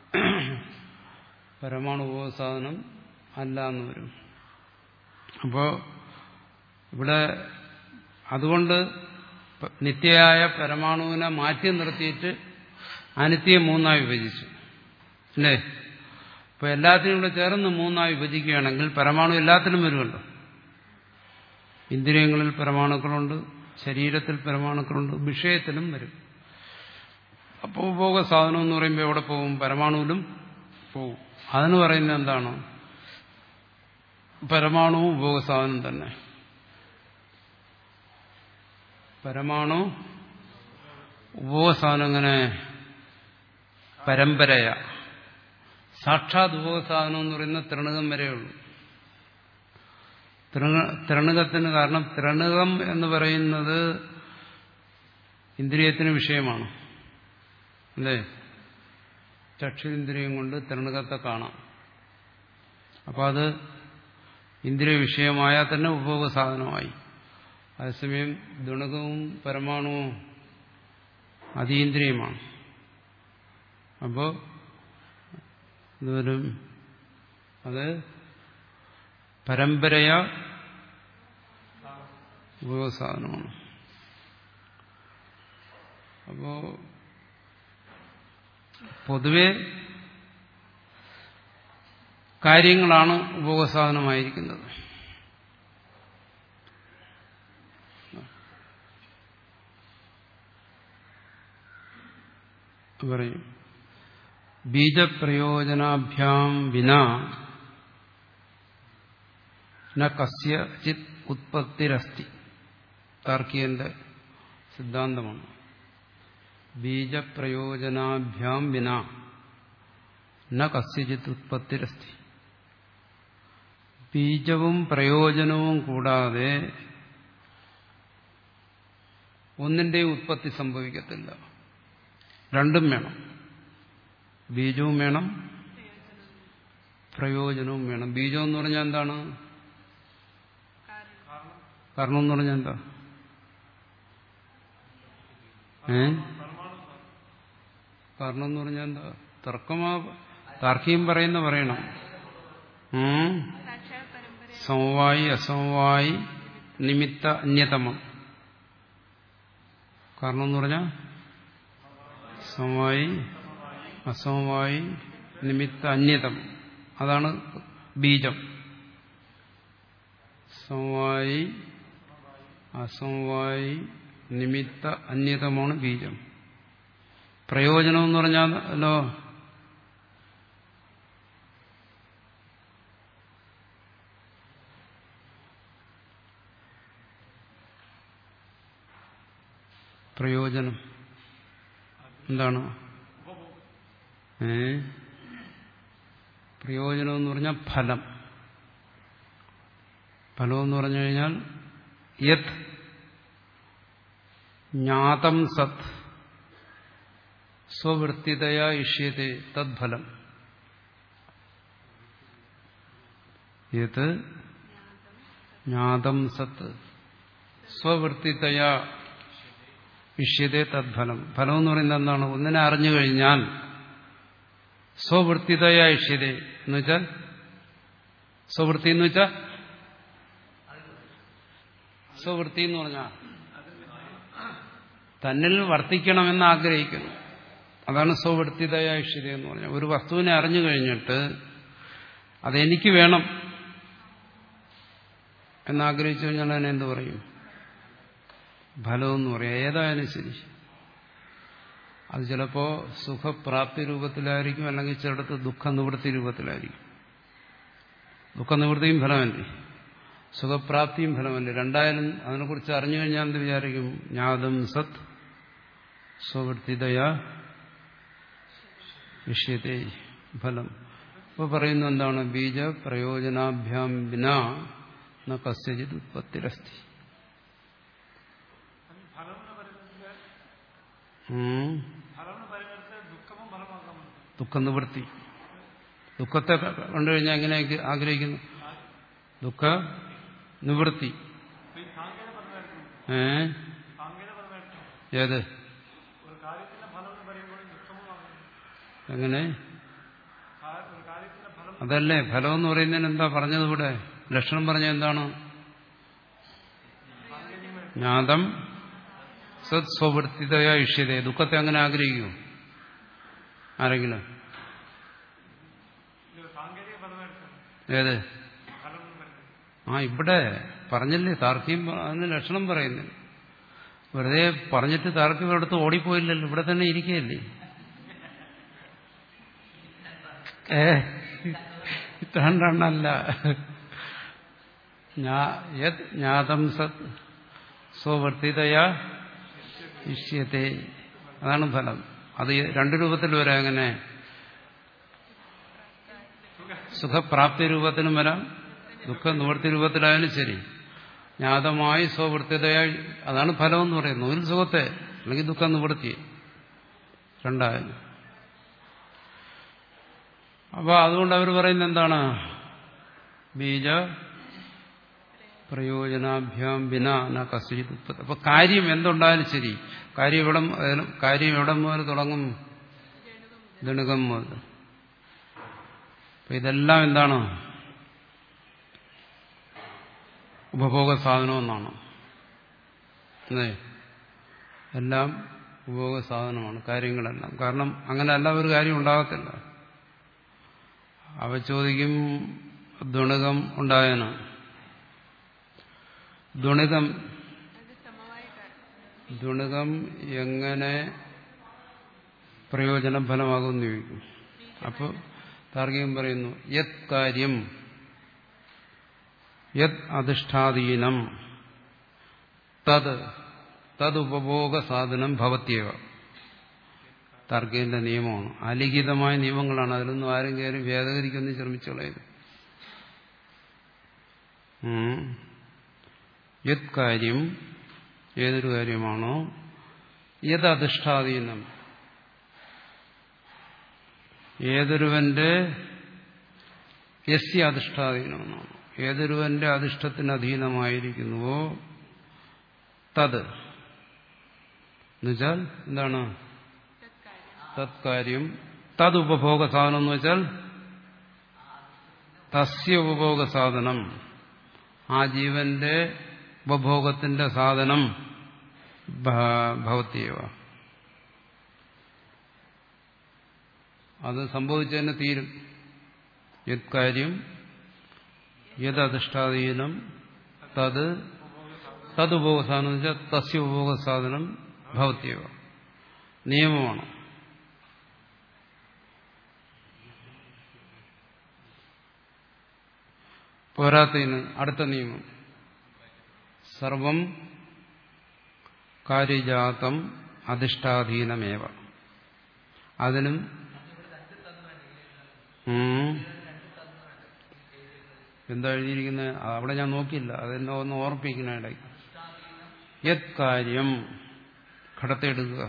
പരമാണു ഭോഗസാധനം അല്ല എന്ന് വരും. അപ്പോൾ ഇവിടെ അതുകൊണ്ട് നിത്യയായ പരമാണുവിനെ മാറ്റി നിർത്തിയിട്ട് അനിത്യയെ മൂന്നായി വിഭജിച്ചു. അല്ലേ? ഇപ്പൊ എല്ലാത്തിനും കൂടെ ചേർന്ന് മൂന്നായി വിഭജിക്കുകയാണെങ്കിൽ പരമാണു എല്ലാത്തിലും വരുമല്ലോ. ഇന്ദ്രിയങ്ങളിൽ പരമാണുക്കളുണ്ട്, ശരീരത്തിൽ പരമാണുക്കളുണ്ട്, വിഷയത്തിലും വരും. അപ്പോൾ ഉപഭോഗ സാധനം എന്ന് പറയുമ്പോൾ എവിടെ പോകും? പരമാണുവിലും പോകും. അതിന് പറയുന്നത് എന്താണ്? പരമാണുവും ഉപഭോഗ സാധനം തന്നെ. പരമാണു ഉപഭോഗ സാധനം എങ്ങനെ? പരമ്പരയ. സാക്ഷാത് ഉപഭോഗ സാധനം എന്ന് പറയുന്ന ത്രിണുകം വരെയുള്ളൂ. ത്രിണുകത്തിന് കാരണം ത്രിണുകം എന്ന് പറയുന്നത് ഇന്ദ്രിയത്തിന് വിഷയമാണ്. അല്ലേ? ചക്ഷുരിന്ദ്രിയം കൊണ്ട് ത്രിണുകത്തെ കാണാം. അപ്പോൾ അത് ഇന്ദ്രിയ വിഷയമായാൽ തന്നെ ഉപഭോഗ സാധനമായി. അതേസമയം ദുണകവും പരമാണുവും അതീന്ദ്രിയമാണ്. അപ്പോൾ ഇതുവരും അത് പരമ്പരയ ഉപഭോഗ സാധനമാണ്. അപ്പോ പൊതുവെ കാര്യങ്ങളാണ് ഉപഭോഗ സാധനമായിരിക്കുന്നത്. പറയും ബീജപ്രയോജനാഭ്യാം വിനാ ന കസ്യചിത് ഉത്പത്തിരസ്തി. താർക്കികന്റെ സിദ്ധാന്തമാണ്. ബീജപ്രയോജനാഭ്യാം വിനാ ന കസ്യചിത് ഉത്പത്തിരസ്തി. ബീജവും പ്രയോജനവും കൂടാതെ ഒന്നിന്റെയും ഉത്പത്തി സംഭവിക്കത്തില്ല. രണ്ടും വേണം. ബീജവും വേണം, പ്രയോജനവും വേണം. ബീജം എന്ന് പറഞ്ഞാൽ എന്താണ്? കാരണം എന്ന് പറഞ്ഞാൽ എന്താ? ഏ കാരണം എന്ന് പറഞ്ഞാൽ എന്താ? തർക്കമാ താർക്കികം പറയുന്ന പറയണം. സമവായി അസമവായി നിമിത്ത അന്യതമം. കാരണം എന്ന് പറഞ്ഞാൽ സമവായി അസമവായി നിമിത്ത അന്യതം. അതാണ് ബീജം. സമവായി അസമവായി നിമിത്ത അന്യതമാണ് ബീജം. പ്രയോജനം എന്ന് പറഞ്ഞാലോ പ്രയോജനം എന്താണ്? ഏ പ്രയോജനം എന്ന് പറഞ്ഞാൽ ഫലം. ഫലം എന്ന് പറഞ്ഞു കഴിഞ്ഞാൽ യത് ജ്ഞാതം സത് സ്വവൃത്തിതയാ ഇഷ്യത്തെ തദ്ഫലം. യത് ജ്ഞാതം സത് സ്വവൃത്തിതയാ ഇഷ്യത്തെ തദ്ഫലം. ഫലം എന്ന് പറയുന്നത് എന്താണ്? ഒന്നിനെ അറിഞ്ഞു കഴിഞ്ഞാൽ സ്വവൃത്തിതയാ ഇഷ്യത്തെ എന്ന് വെച്ചാൽ സ്വവൃത്തി എന്ന് വെച്ചാൽ സ്വവൃത്തി എന്ന് പറഞ്ഞാൽ തന്നിൽ വർത്തിക്കണമെന്ന് ആഗ്രഹിക്കുന്നു. അതാണ് സ്വവൃത്തിതയാ ഇഷ്യത്തെ എന്ന് പറഞ്ഞാൽ. ഒരു വസ്തുവിനെ അറിഞ്ഞു കഴിഞ്ഞിട്ട് അതെനിക്ക് വേണം എന്നാഗ്രഹിച്ചു കഴിഞ്ഞാൽ അതിനെ എന്ത് പറയും? ഫലമെന്ന് പറയാം. ഏതായാലും ശരി. അത് ചിലപ്പോൾ സുഖപ്രാപ്തി രൂപത്തിലായിരിക്കും, അല്ലെങ്കിൽ ചിലടത്ത് ദുഃഖനിവൃത്തി രൂപത്തിലായിരിക്കും. ദുഃഖനിവൃത്തിയും ഫലമല്ലേ, സുഖപ്രാപ്തിയും ഫലമല്ലേ. രണ്ടായാലും അതിനെക്കുറിച്ച് അറിഞ്ഞു കഴിഞ്ഞാൽ എന്ത് വിചാരിക്കും? ജ്ഞാതം സത് സ്വവൃത്തിതയാ വിഷയത്തെ ഫലം. ഇപ്പോൾ പറയുന്നത് എന്താണ്? ബീജ പ്രയോജനാഭ്യാം വിനാ ന കസ്യചിത് ഉത്പത്തിരസ്തി. ദുഃഖനിവൃത്തി. ദുഃഖത്തെ കണ്ടുകഴിഞ്ഞാൽ എങ്ങനെ ആഗ്രഹിക്കുന്നു? ദുഃഖ നിവൃത്തി. ഏ ഏത് എങ്ങനെ? അതല്ലേ ഫലം എന്ന് പറയുന്നതിന് എന്താ പറഞ്ഞത്? ഇവിടെ ലക്ഷണം പറഞ്ഞ എന്താണ്? ജ്ഞാതം സത് സ്വവർത്തിതയ ഇഷ്യതേ. ദുഃഖത്തെ അങ്ങനെ ആഗ്രഹിക്കൂ ആരെങ്കിലും? ഏത്? ആ ഇവിടെ പറഞ്ഞില്ലേ താർക്കികം, അതിന് ലക്ഷണം പറയുന്നില്ല. വെറുതെ പറഞ്ഞിട്ട് താർക്കികം എടുത്ത് ഓടിപ്പോയില്ലല്ലോ, ഇവിടെ തന്നെ ഇരിക്കുകയല്ലേ. ഏ രണ്ടെണ്ണല്ല. ജ്ഞാതം സത് സ്വവർത്തിതയാ ഇഷ്യത്തെ, അതാണ് ഫലം. അത് രണ്ടു രൂപത്തിൽ വരാം. എങ്ങനെ? സുഖപ്രാപ്തി രൂപത്തിലും വരാം, ദുഃഖ നിവൃത്തി രൂപത്തിലായാലും ശരി. ജ്ഞാതമായി സ്വവൃത്തിതയായി, അതാണ് ഫലം എന്ന് പറയുന്നത്. ഒരു സുഖത്തെ അല്ലെങ്കിൽ ദുഃഖ നിവൃത്തി രണ്ടായാലും. അപ്പൊ അതുകൊണ്ട് അവർ പറയുന്നത് എന്താണ്? ബീജ പ്രയോജനാഭ്യാം വിന ന കസ്യ ഉത്പത്തി. അപ്പൊ കാര്യം എന്തുണ്ടായാലും ശരി, കാര്യം എവിടെ കാര്യം എവിടെ മുതൽ തുടങ്ങും? ദണുകം മുതൽ. അപ്പൊ ഇതെല്ലാം എന്താണ്? ഉപഭോഗ സാധനമെന്നാണ്. അല്ലേ? എല്ലാം ഉപഭോഗ സാധനമാണ് കാര്യങ്ങളെല്ലാം. കാരണം അങ്ങനെയല്ല ഒരു കാര്യം ഉണ്ടാകത്തില്ല. അവ ചോദിക്കും ദുണകം ഉണ്ടായന. ദുണികം ദുണികം എങ്ങനെ പ്രയോജന ഫലമാകുമെന്ന് ചോദിക്കും. അപ്പോൾ താർക്കികം പറയുന്നു യത് കാര്യം യത് അധിഷ്ഠാധീനം തത് തതുപഭോഗ സാധനം ഭവത്യവ. താർക്കികന്റെ നിയമമാണ്. അലിഖിതമായ നിയമങ്ങളാണ്. അതിലൊന്നും ആരും കയറി ഭേദഗതിക്കൊന്നും ശ്രമിച്ചു കളയത്. യത് കാര്യം ഏതൊരു കാര്യമാണോ യത് അധിഷ്ഠാധീനം ഏതൊരുവന്റെ യസ്യ അധിഷ്ഠാധീനമെന്നാണ്. ഏതൊരുവന്റെ അധിഷ്ഠത്തിന് അധീനമായിരിക്കുന്നുവോ തത് എന്നുവെച്ചാൽ എന്താണ്? തത്കാര്യം. തത് ഉപഭോഗ സാധനം എന്ന് വെച്ചാൽ തസ്യ ഉപഭോഗ സാധനം, ആ ജീവന്റെ ഉപഭോഗത്തിന്റെ സാധനം ഭവത്യവ. അത് സംഭവിച്ചതിന് തീരും. യത് കാര്യം യത് അധിഷ്ഠാധീനം തത് തതുപഭോഗ സാധനം എന്ന് വെച്ചാൽ തസ്യ ഉപഭോഗ സാധനം ഭവത്യവ. നിയമമാണ്. പോരാത്തതിന് അടുത്ത നിയമം സർവം കാര്യജാതം അധിഷ്ഠാധീനമേവ. അതിനും എന്താ എഴുതിയിരിക്കുന്നത് അവിടെ ഞാൻ നോക്കിയില്ല, അതെന്നെ ഒന്ന് ഓർപ്പിക്കുന്ന ഇടയ്ക്ക്. യത് കാര്യം ഘടത്തെ എടുക്കുക.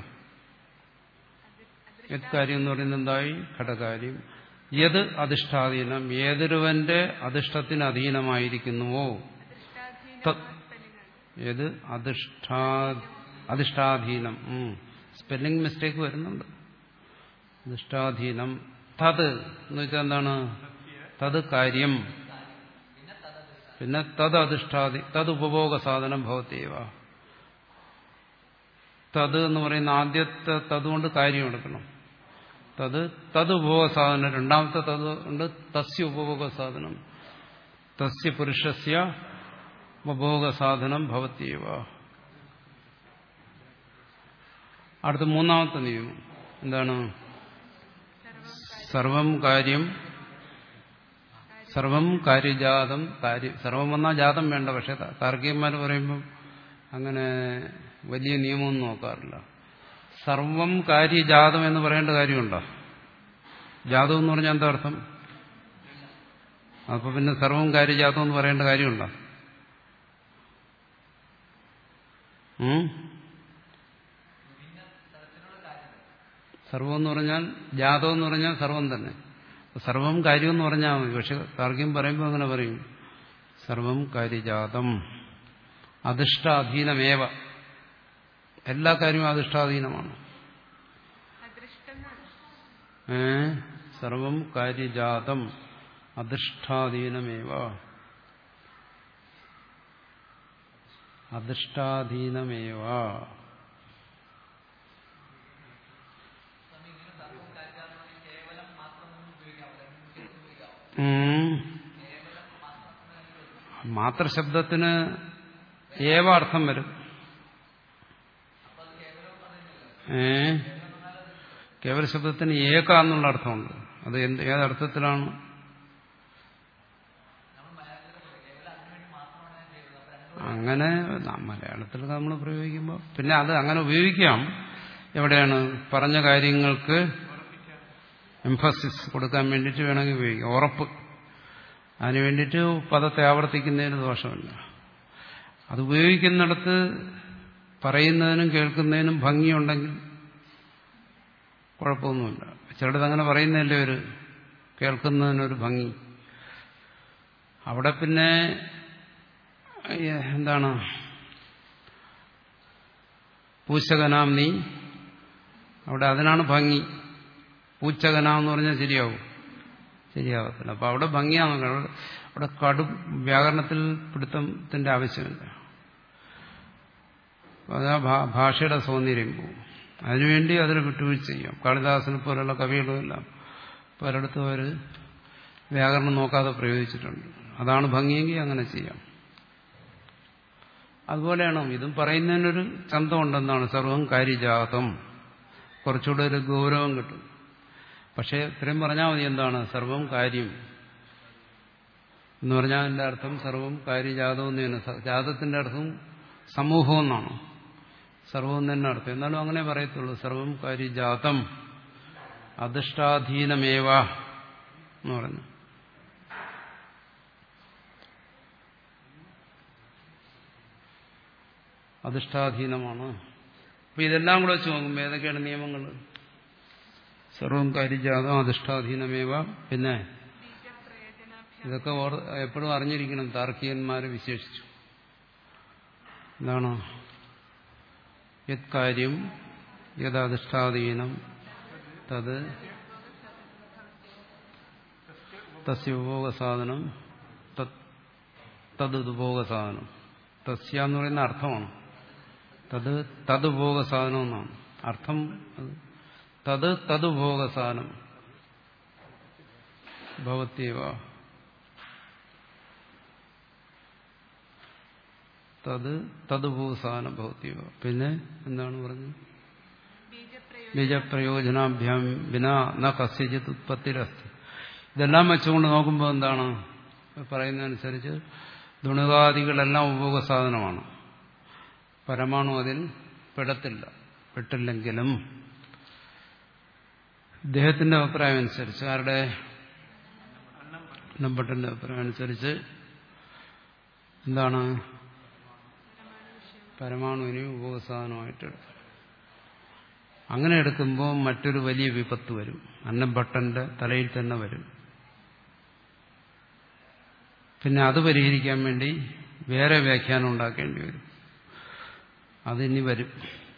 യത് കാര്യം എന്ന് പറയുന്നത് എന്തായി? ഘടകാര്യം. യത് അധിഷ്ഠാധീനം ഏതൊരുവന്റെ അധിഷ്ഠത്തിന് അധീനമായിരിക്കുന്നുവോ ഏത് അധിഷ്ഠാ അധിഷ്ഠാധീനം. സ്പെല്ലിംഗ് മിസ്റ്റേക്ക് വരുന്നുണ്ട്. അധിഷ്ഠാധീനം തത് എന്ന് വെച്ചാൽ എന്താണ്? തത് കാര്യം. പിന്നെ തത് അധിഷ്ഠാധി തത് ഉപഭോഗ സാധനം ഭവത്യവ. തത് എന്ന് പറയുന്ന ആദ്യത്തെ തത് കൊണ്ട് കാര്യം എടുക്കണം. തത് തത് ഉപഭോഗ സാധനം. രണ്ടാമത്തെ തത് കൊണ്ട് തസ്യ ഉപഭോഗ സാധനം. തസ്യ പുരുഷസ്യ ഉപഭോഗ സാധനം ഭവത്യവ. അടുത്ത മൂന്നാമത്തെ നിയമം എന്താണ്? സർവം കാര്യം സർവം കാര്യജാതം. കാര്യം സർവം വന്നാൽ ജാതം വേണ്ട. പക്ഷെ താർക്കികന്മാർ പറയുമ്പം അങ്ങനെ വലിയ നിയമമൊന്നും നോക്കാറില്ല. സർവം കാര്യജാതം എന്ന് പറയേണ്ട കാര്യമുണ്ടോ? ജാതം എന്ന് പറഞ്ഞാൽ എന്താ അർത്ഥം? അപ്പൊ പിന്നെ സർവം കാര്യജാതം എന്ന് പറയേണ്ട കാര്യമുണ്ടോ? സർവം എന്ന് പറഞ്ഞാൽ ജാതം എന്ന് പറഞ്ഞാൽ സർവം തന്നെ. സർവം കാര്യം എന്ന് പറഞ്ഞാൽ മതി. പക്ഷെ താർക്കികം പറയുമ്പോൾ അങ്ങനെ പറയും സർവം കാര്യജാതം അധിഷ്ഠാധീനമേവ. എല്ലാ കാര്യവും അധിഷ്ഠാധീനമാണ്. ഏ സർവം കാര്യജാതം അധിഷ്ഠാധീനമേവ. അധിഷ്ഠാധീനമേവ മാത്രശബ്ദത്തിന് ഏവ അർത്ഥം വരും. ഏ കേവല ശബ്ദത്തിന് ഏക എന്നുള്ള അർത്ഥമുണ്ട്. അത് എന്ത് ഏതർത്ഥത്തിലാണ്? അങ്ങനെ മലയാളത്തിൽ നമ്മൾ പ്രയോഗിക്കുമ്പോൾ പിന്നെ അത് അങ്ങനെ ഉപയോഗിക്കാം. എവിടെയാണ് പറഞ്ഞ കാര്യങ്ങൾക്ക് എംഫസിസ് കൊടുക്കാൻ വേണ്ടിയിട്ട് വേണമെങ്കിൽ ഉപയോഗിക്കാം. ഉറപ്പ്, അതിനു വേണ്ടിയിട്ട് പദത്തെ ആവർത്തിക്കുന്നതിന് ദോഷമില്ല. അത് ഉപയോഗിക്കുന്നിടത്ത് പറയുന്നതിനും കേൾക്കുന്നതിനും ഭംഗിയുണ്ടെങ്കിൽ കുഴപ്പമൊന്നുമില്ല. ചിലടത്ത് അങ്ങനെ പറയുന്നതല്ലേ ഒരു കേൾക്കുന്നതിനൊരു ഭംഗി. അവിടെ പിന്നെ എന്താണ് പൂച്ചകനാം നീ, അവിടെ അതിനാണ് ഭംഗി. പൂച്ചകനാം എന്ന് പറഞ്ഞാൽ ശരിയാവും? ശരിയാവത്തില്ല. അപ്പൊ അവിടെ ഭംഗിയാണെന്ന്, അവിടെ കടും വ്യാകരണത്തിൽ പിടുത്തത്തിന്റെ ആവശ്യമില്ല. അത് ആ ഭാഷയുടെ സൗന്ദര്യം പോവും. അതിനുവേണ്ടി അതിന് വിട്ടുവീഴ്ച ചെയ്യാം. കാളിദാസനെ പോലുള്ള കവികളുമെല്ലാം പലയിടത്തും അവർ വ്യാകരണം നോക്കാതെ പ്രയോഗിച്ചിട്ടുണ്ട്. അതാണ് ഭംഗിയെങ്കിൽ അങ്ങനെ ചെയ്യാം. അതുപോലെയാണോ ഇതും പറയുന്നതിനൊരു ചന്തമുണ്ടെന്നാണ്. സർവം കാര്യജാതം, കുറച്ചുകൂടെ ഒരു ഗൗരവം കിട്ടും. പക്ഷെ ഇത്രയും പറഞ്ഞാൽ മതി. എന്താണ് സർവം കാര്യം എന്ന് പറഞ്ഞാൽ അതിന്റെ അർത്ഥം സർവം കാര്യജാതം എന്ന് തന്നെ. ജാതത്തിന്റെ അർത്ഥം സമൂഹം എന്നാണ്. സർവം തന്നെ അർത്ഥം. എന്നാലും അങ്ങനെ പറയത്തുള്ളൂ. സർവം കാര്യജാതം അധിഷ്ഠാധീനമേവ എന്ന് പറഞ്ഞു. അധിഷ്ഠാധീനമാണ്. അപ്പൊ ഇതെല്ലാം കൂടെ വെച്ച് നോക്കുമ്പോൾ ഏതൊക്കെയാണ് നിയമങ്ങൾ? സർവം കാര്യജാതം അധിഷ്ഠാധീനമേവ. പിന്നെ ഇതൊക്കെ എപ്പോഴും അറിഞ്ഞിരിക്കണം. താർക്കികന്മാരെ വിശേഷിച്ചു എന്താണ്? യത് കാര്യം യദധിഷ്ഠാധീനം തത് തസ്യ ഉപഭോഗസാധനം തദുപഭോഗസാധനം. തസ്യ എന്ന് പറയുന്ന അർത്ഥമാണ്. തത് തദുപഭോഗസാധനം എന്നാണ് അർത്ഥം. തത് തദുപഭോഗസാധനം ഭവത്യവ. തത് തദുപഭോഗസാധനം ഭവത്യവ. പിന്നെ എന്താണ് പറഞ്ഞത്? ബീജപ്രയോജനാഭ്യാം വിനാ ന കസ്യചിത് ഉത്പത്തിരസ്തി. ഇതെല്ലാം വെച്ചുകൊണ്ട് നോക്കുമ്പോൾ എന്താണ് പറയുന്നതനുസരിച്ച് ദുണുകാദികളെല്ലാം ഉപഭോഗസാധനമാണ്. പരമാണു അതിൽ പെടത്തില്ല. പെട്ടില്ലെങ്കിലും ഇദ്ദേഹത്തിന്റെ അഭിപ്രായം അനുസരിച്ച്, ആരുടെ? അന്നംഭട്ടന്റെ അഭിപ്രായം അനുസരിച്ച് എന്താണ് പരമാണുവിനെ ഉപഭോഗസാധനമായിട്ട് എടുക്കും. അങ്ങനെ എടുക്കുമ്പോൾ മറ്റൊരു വലിയ വിപത്ത് വരും. അന്നംഭട്ടന്റെ തലയിൽ തന്നെ വരും. പിന്നെ അത് പരിഹരിക്കാൻ വേണ്ടി വേറെ വ്യാഖ്യാനം ഉണ്ടാക്കേണ്ടി വരും. അതിനി വരും.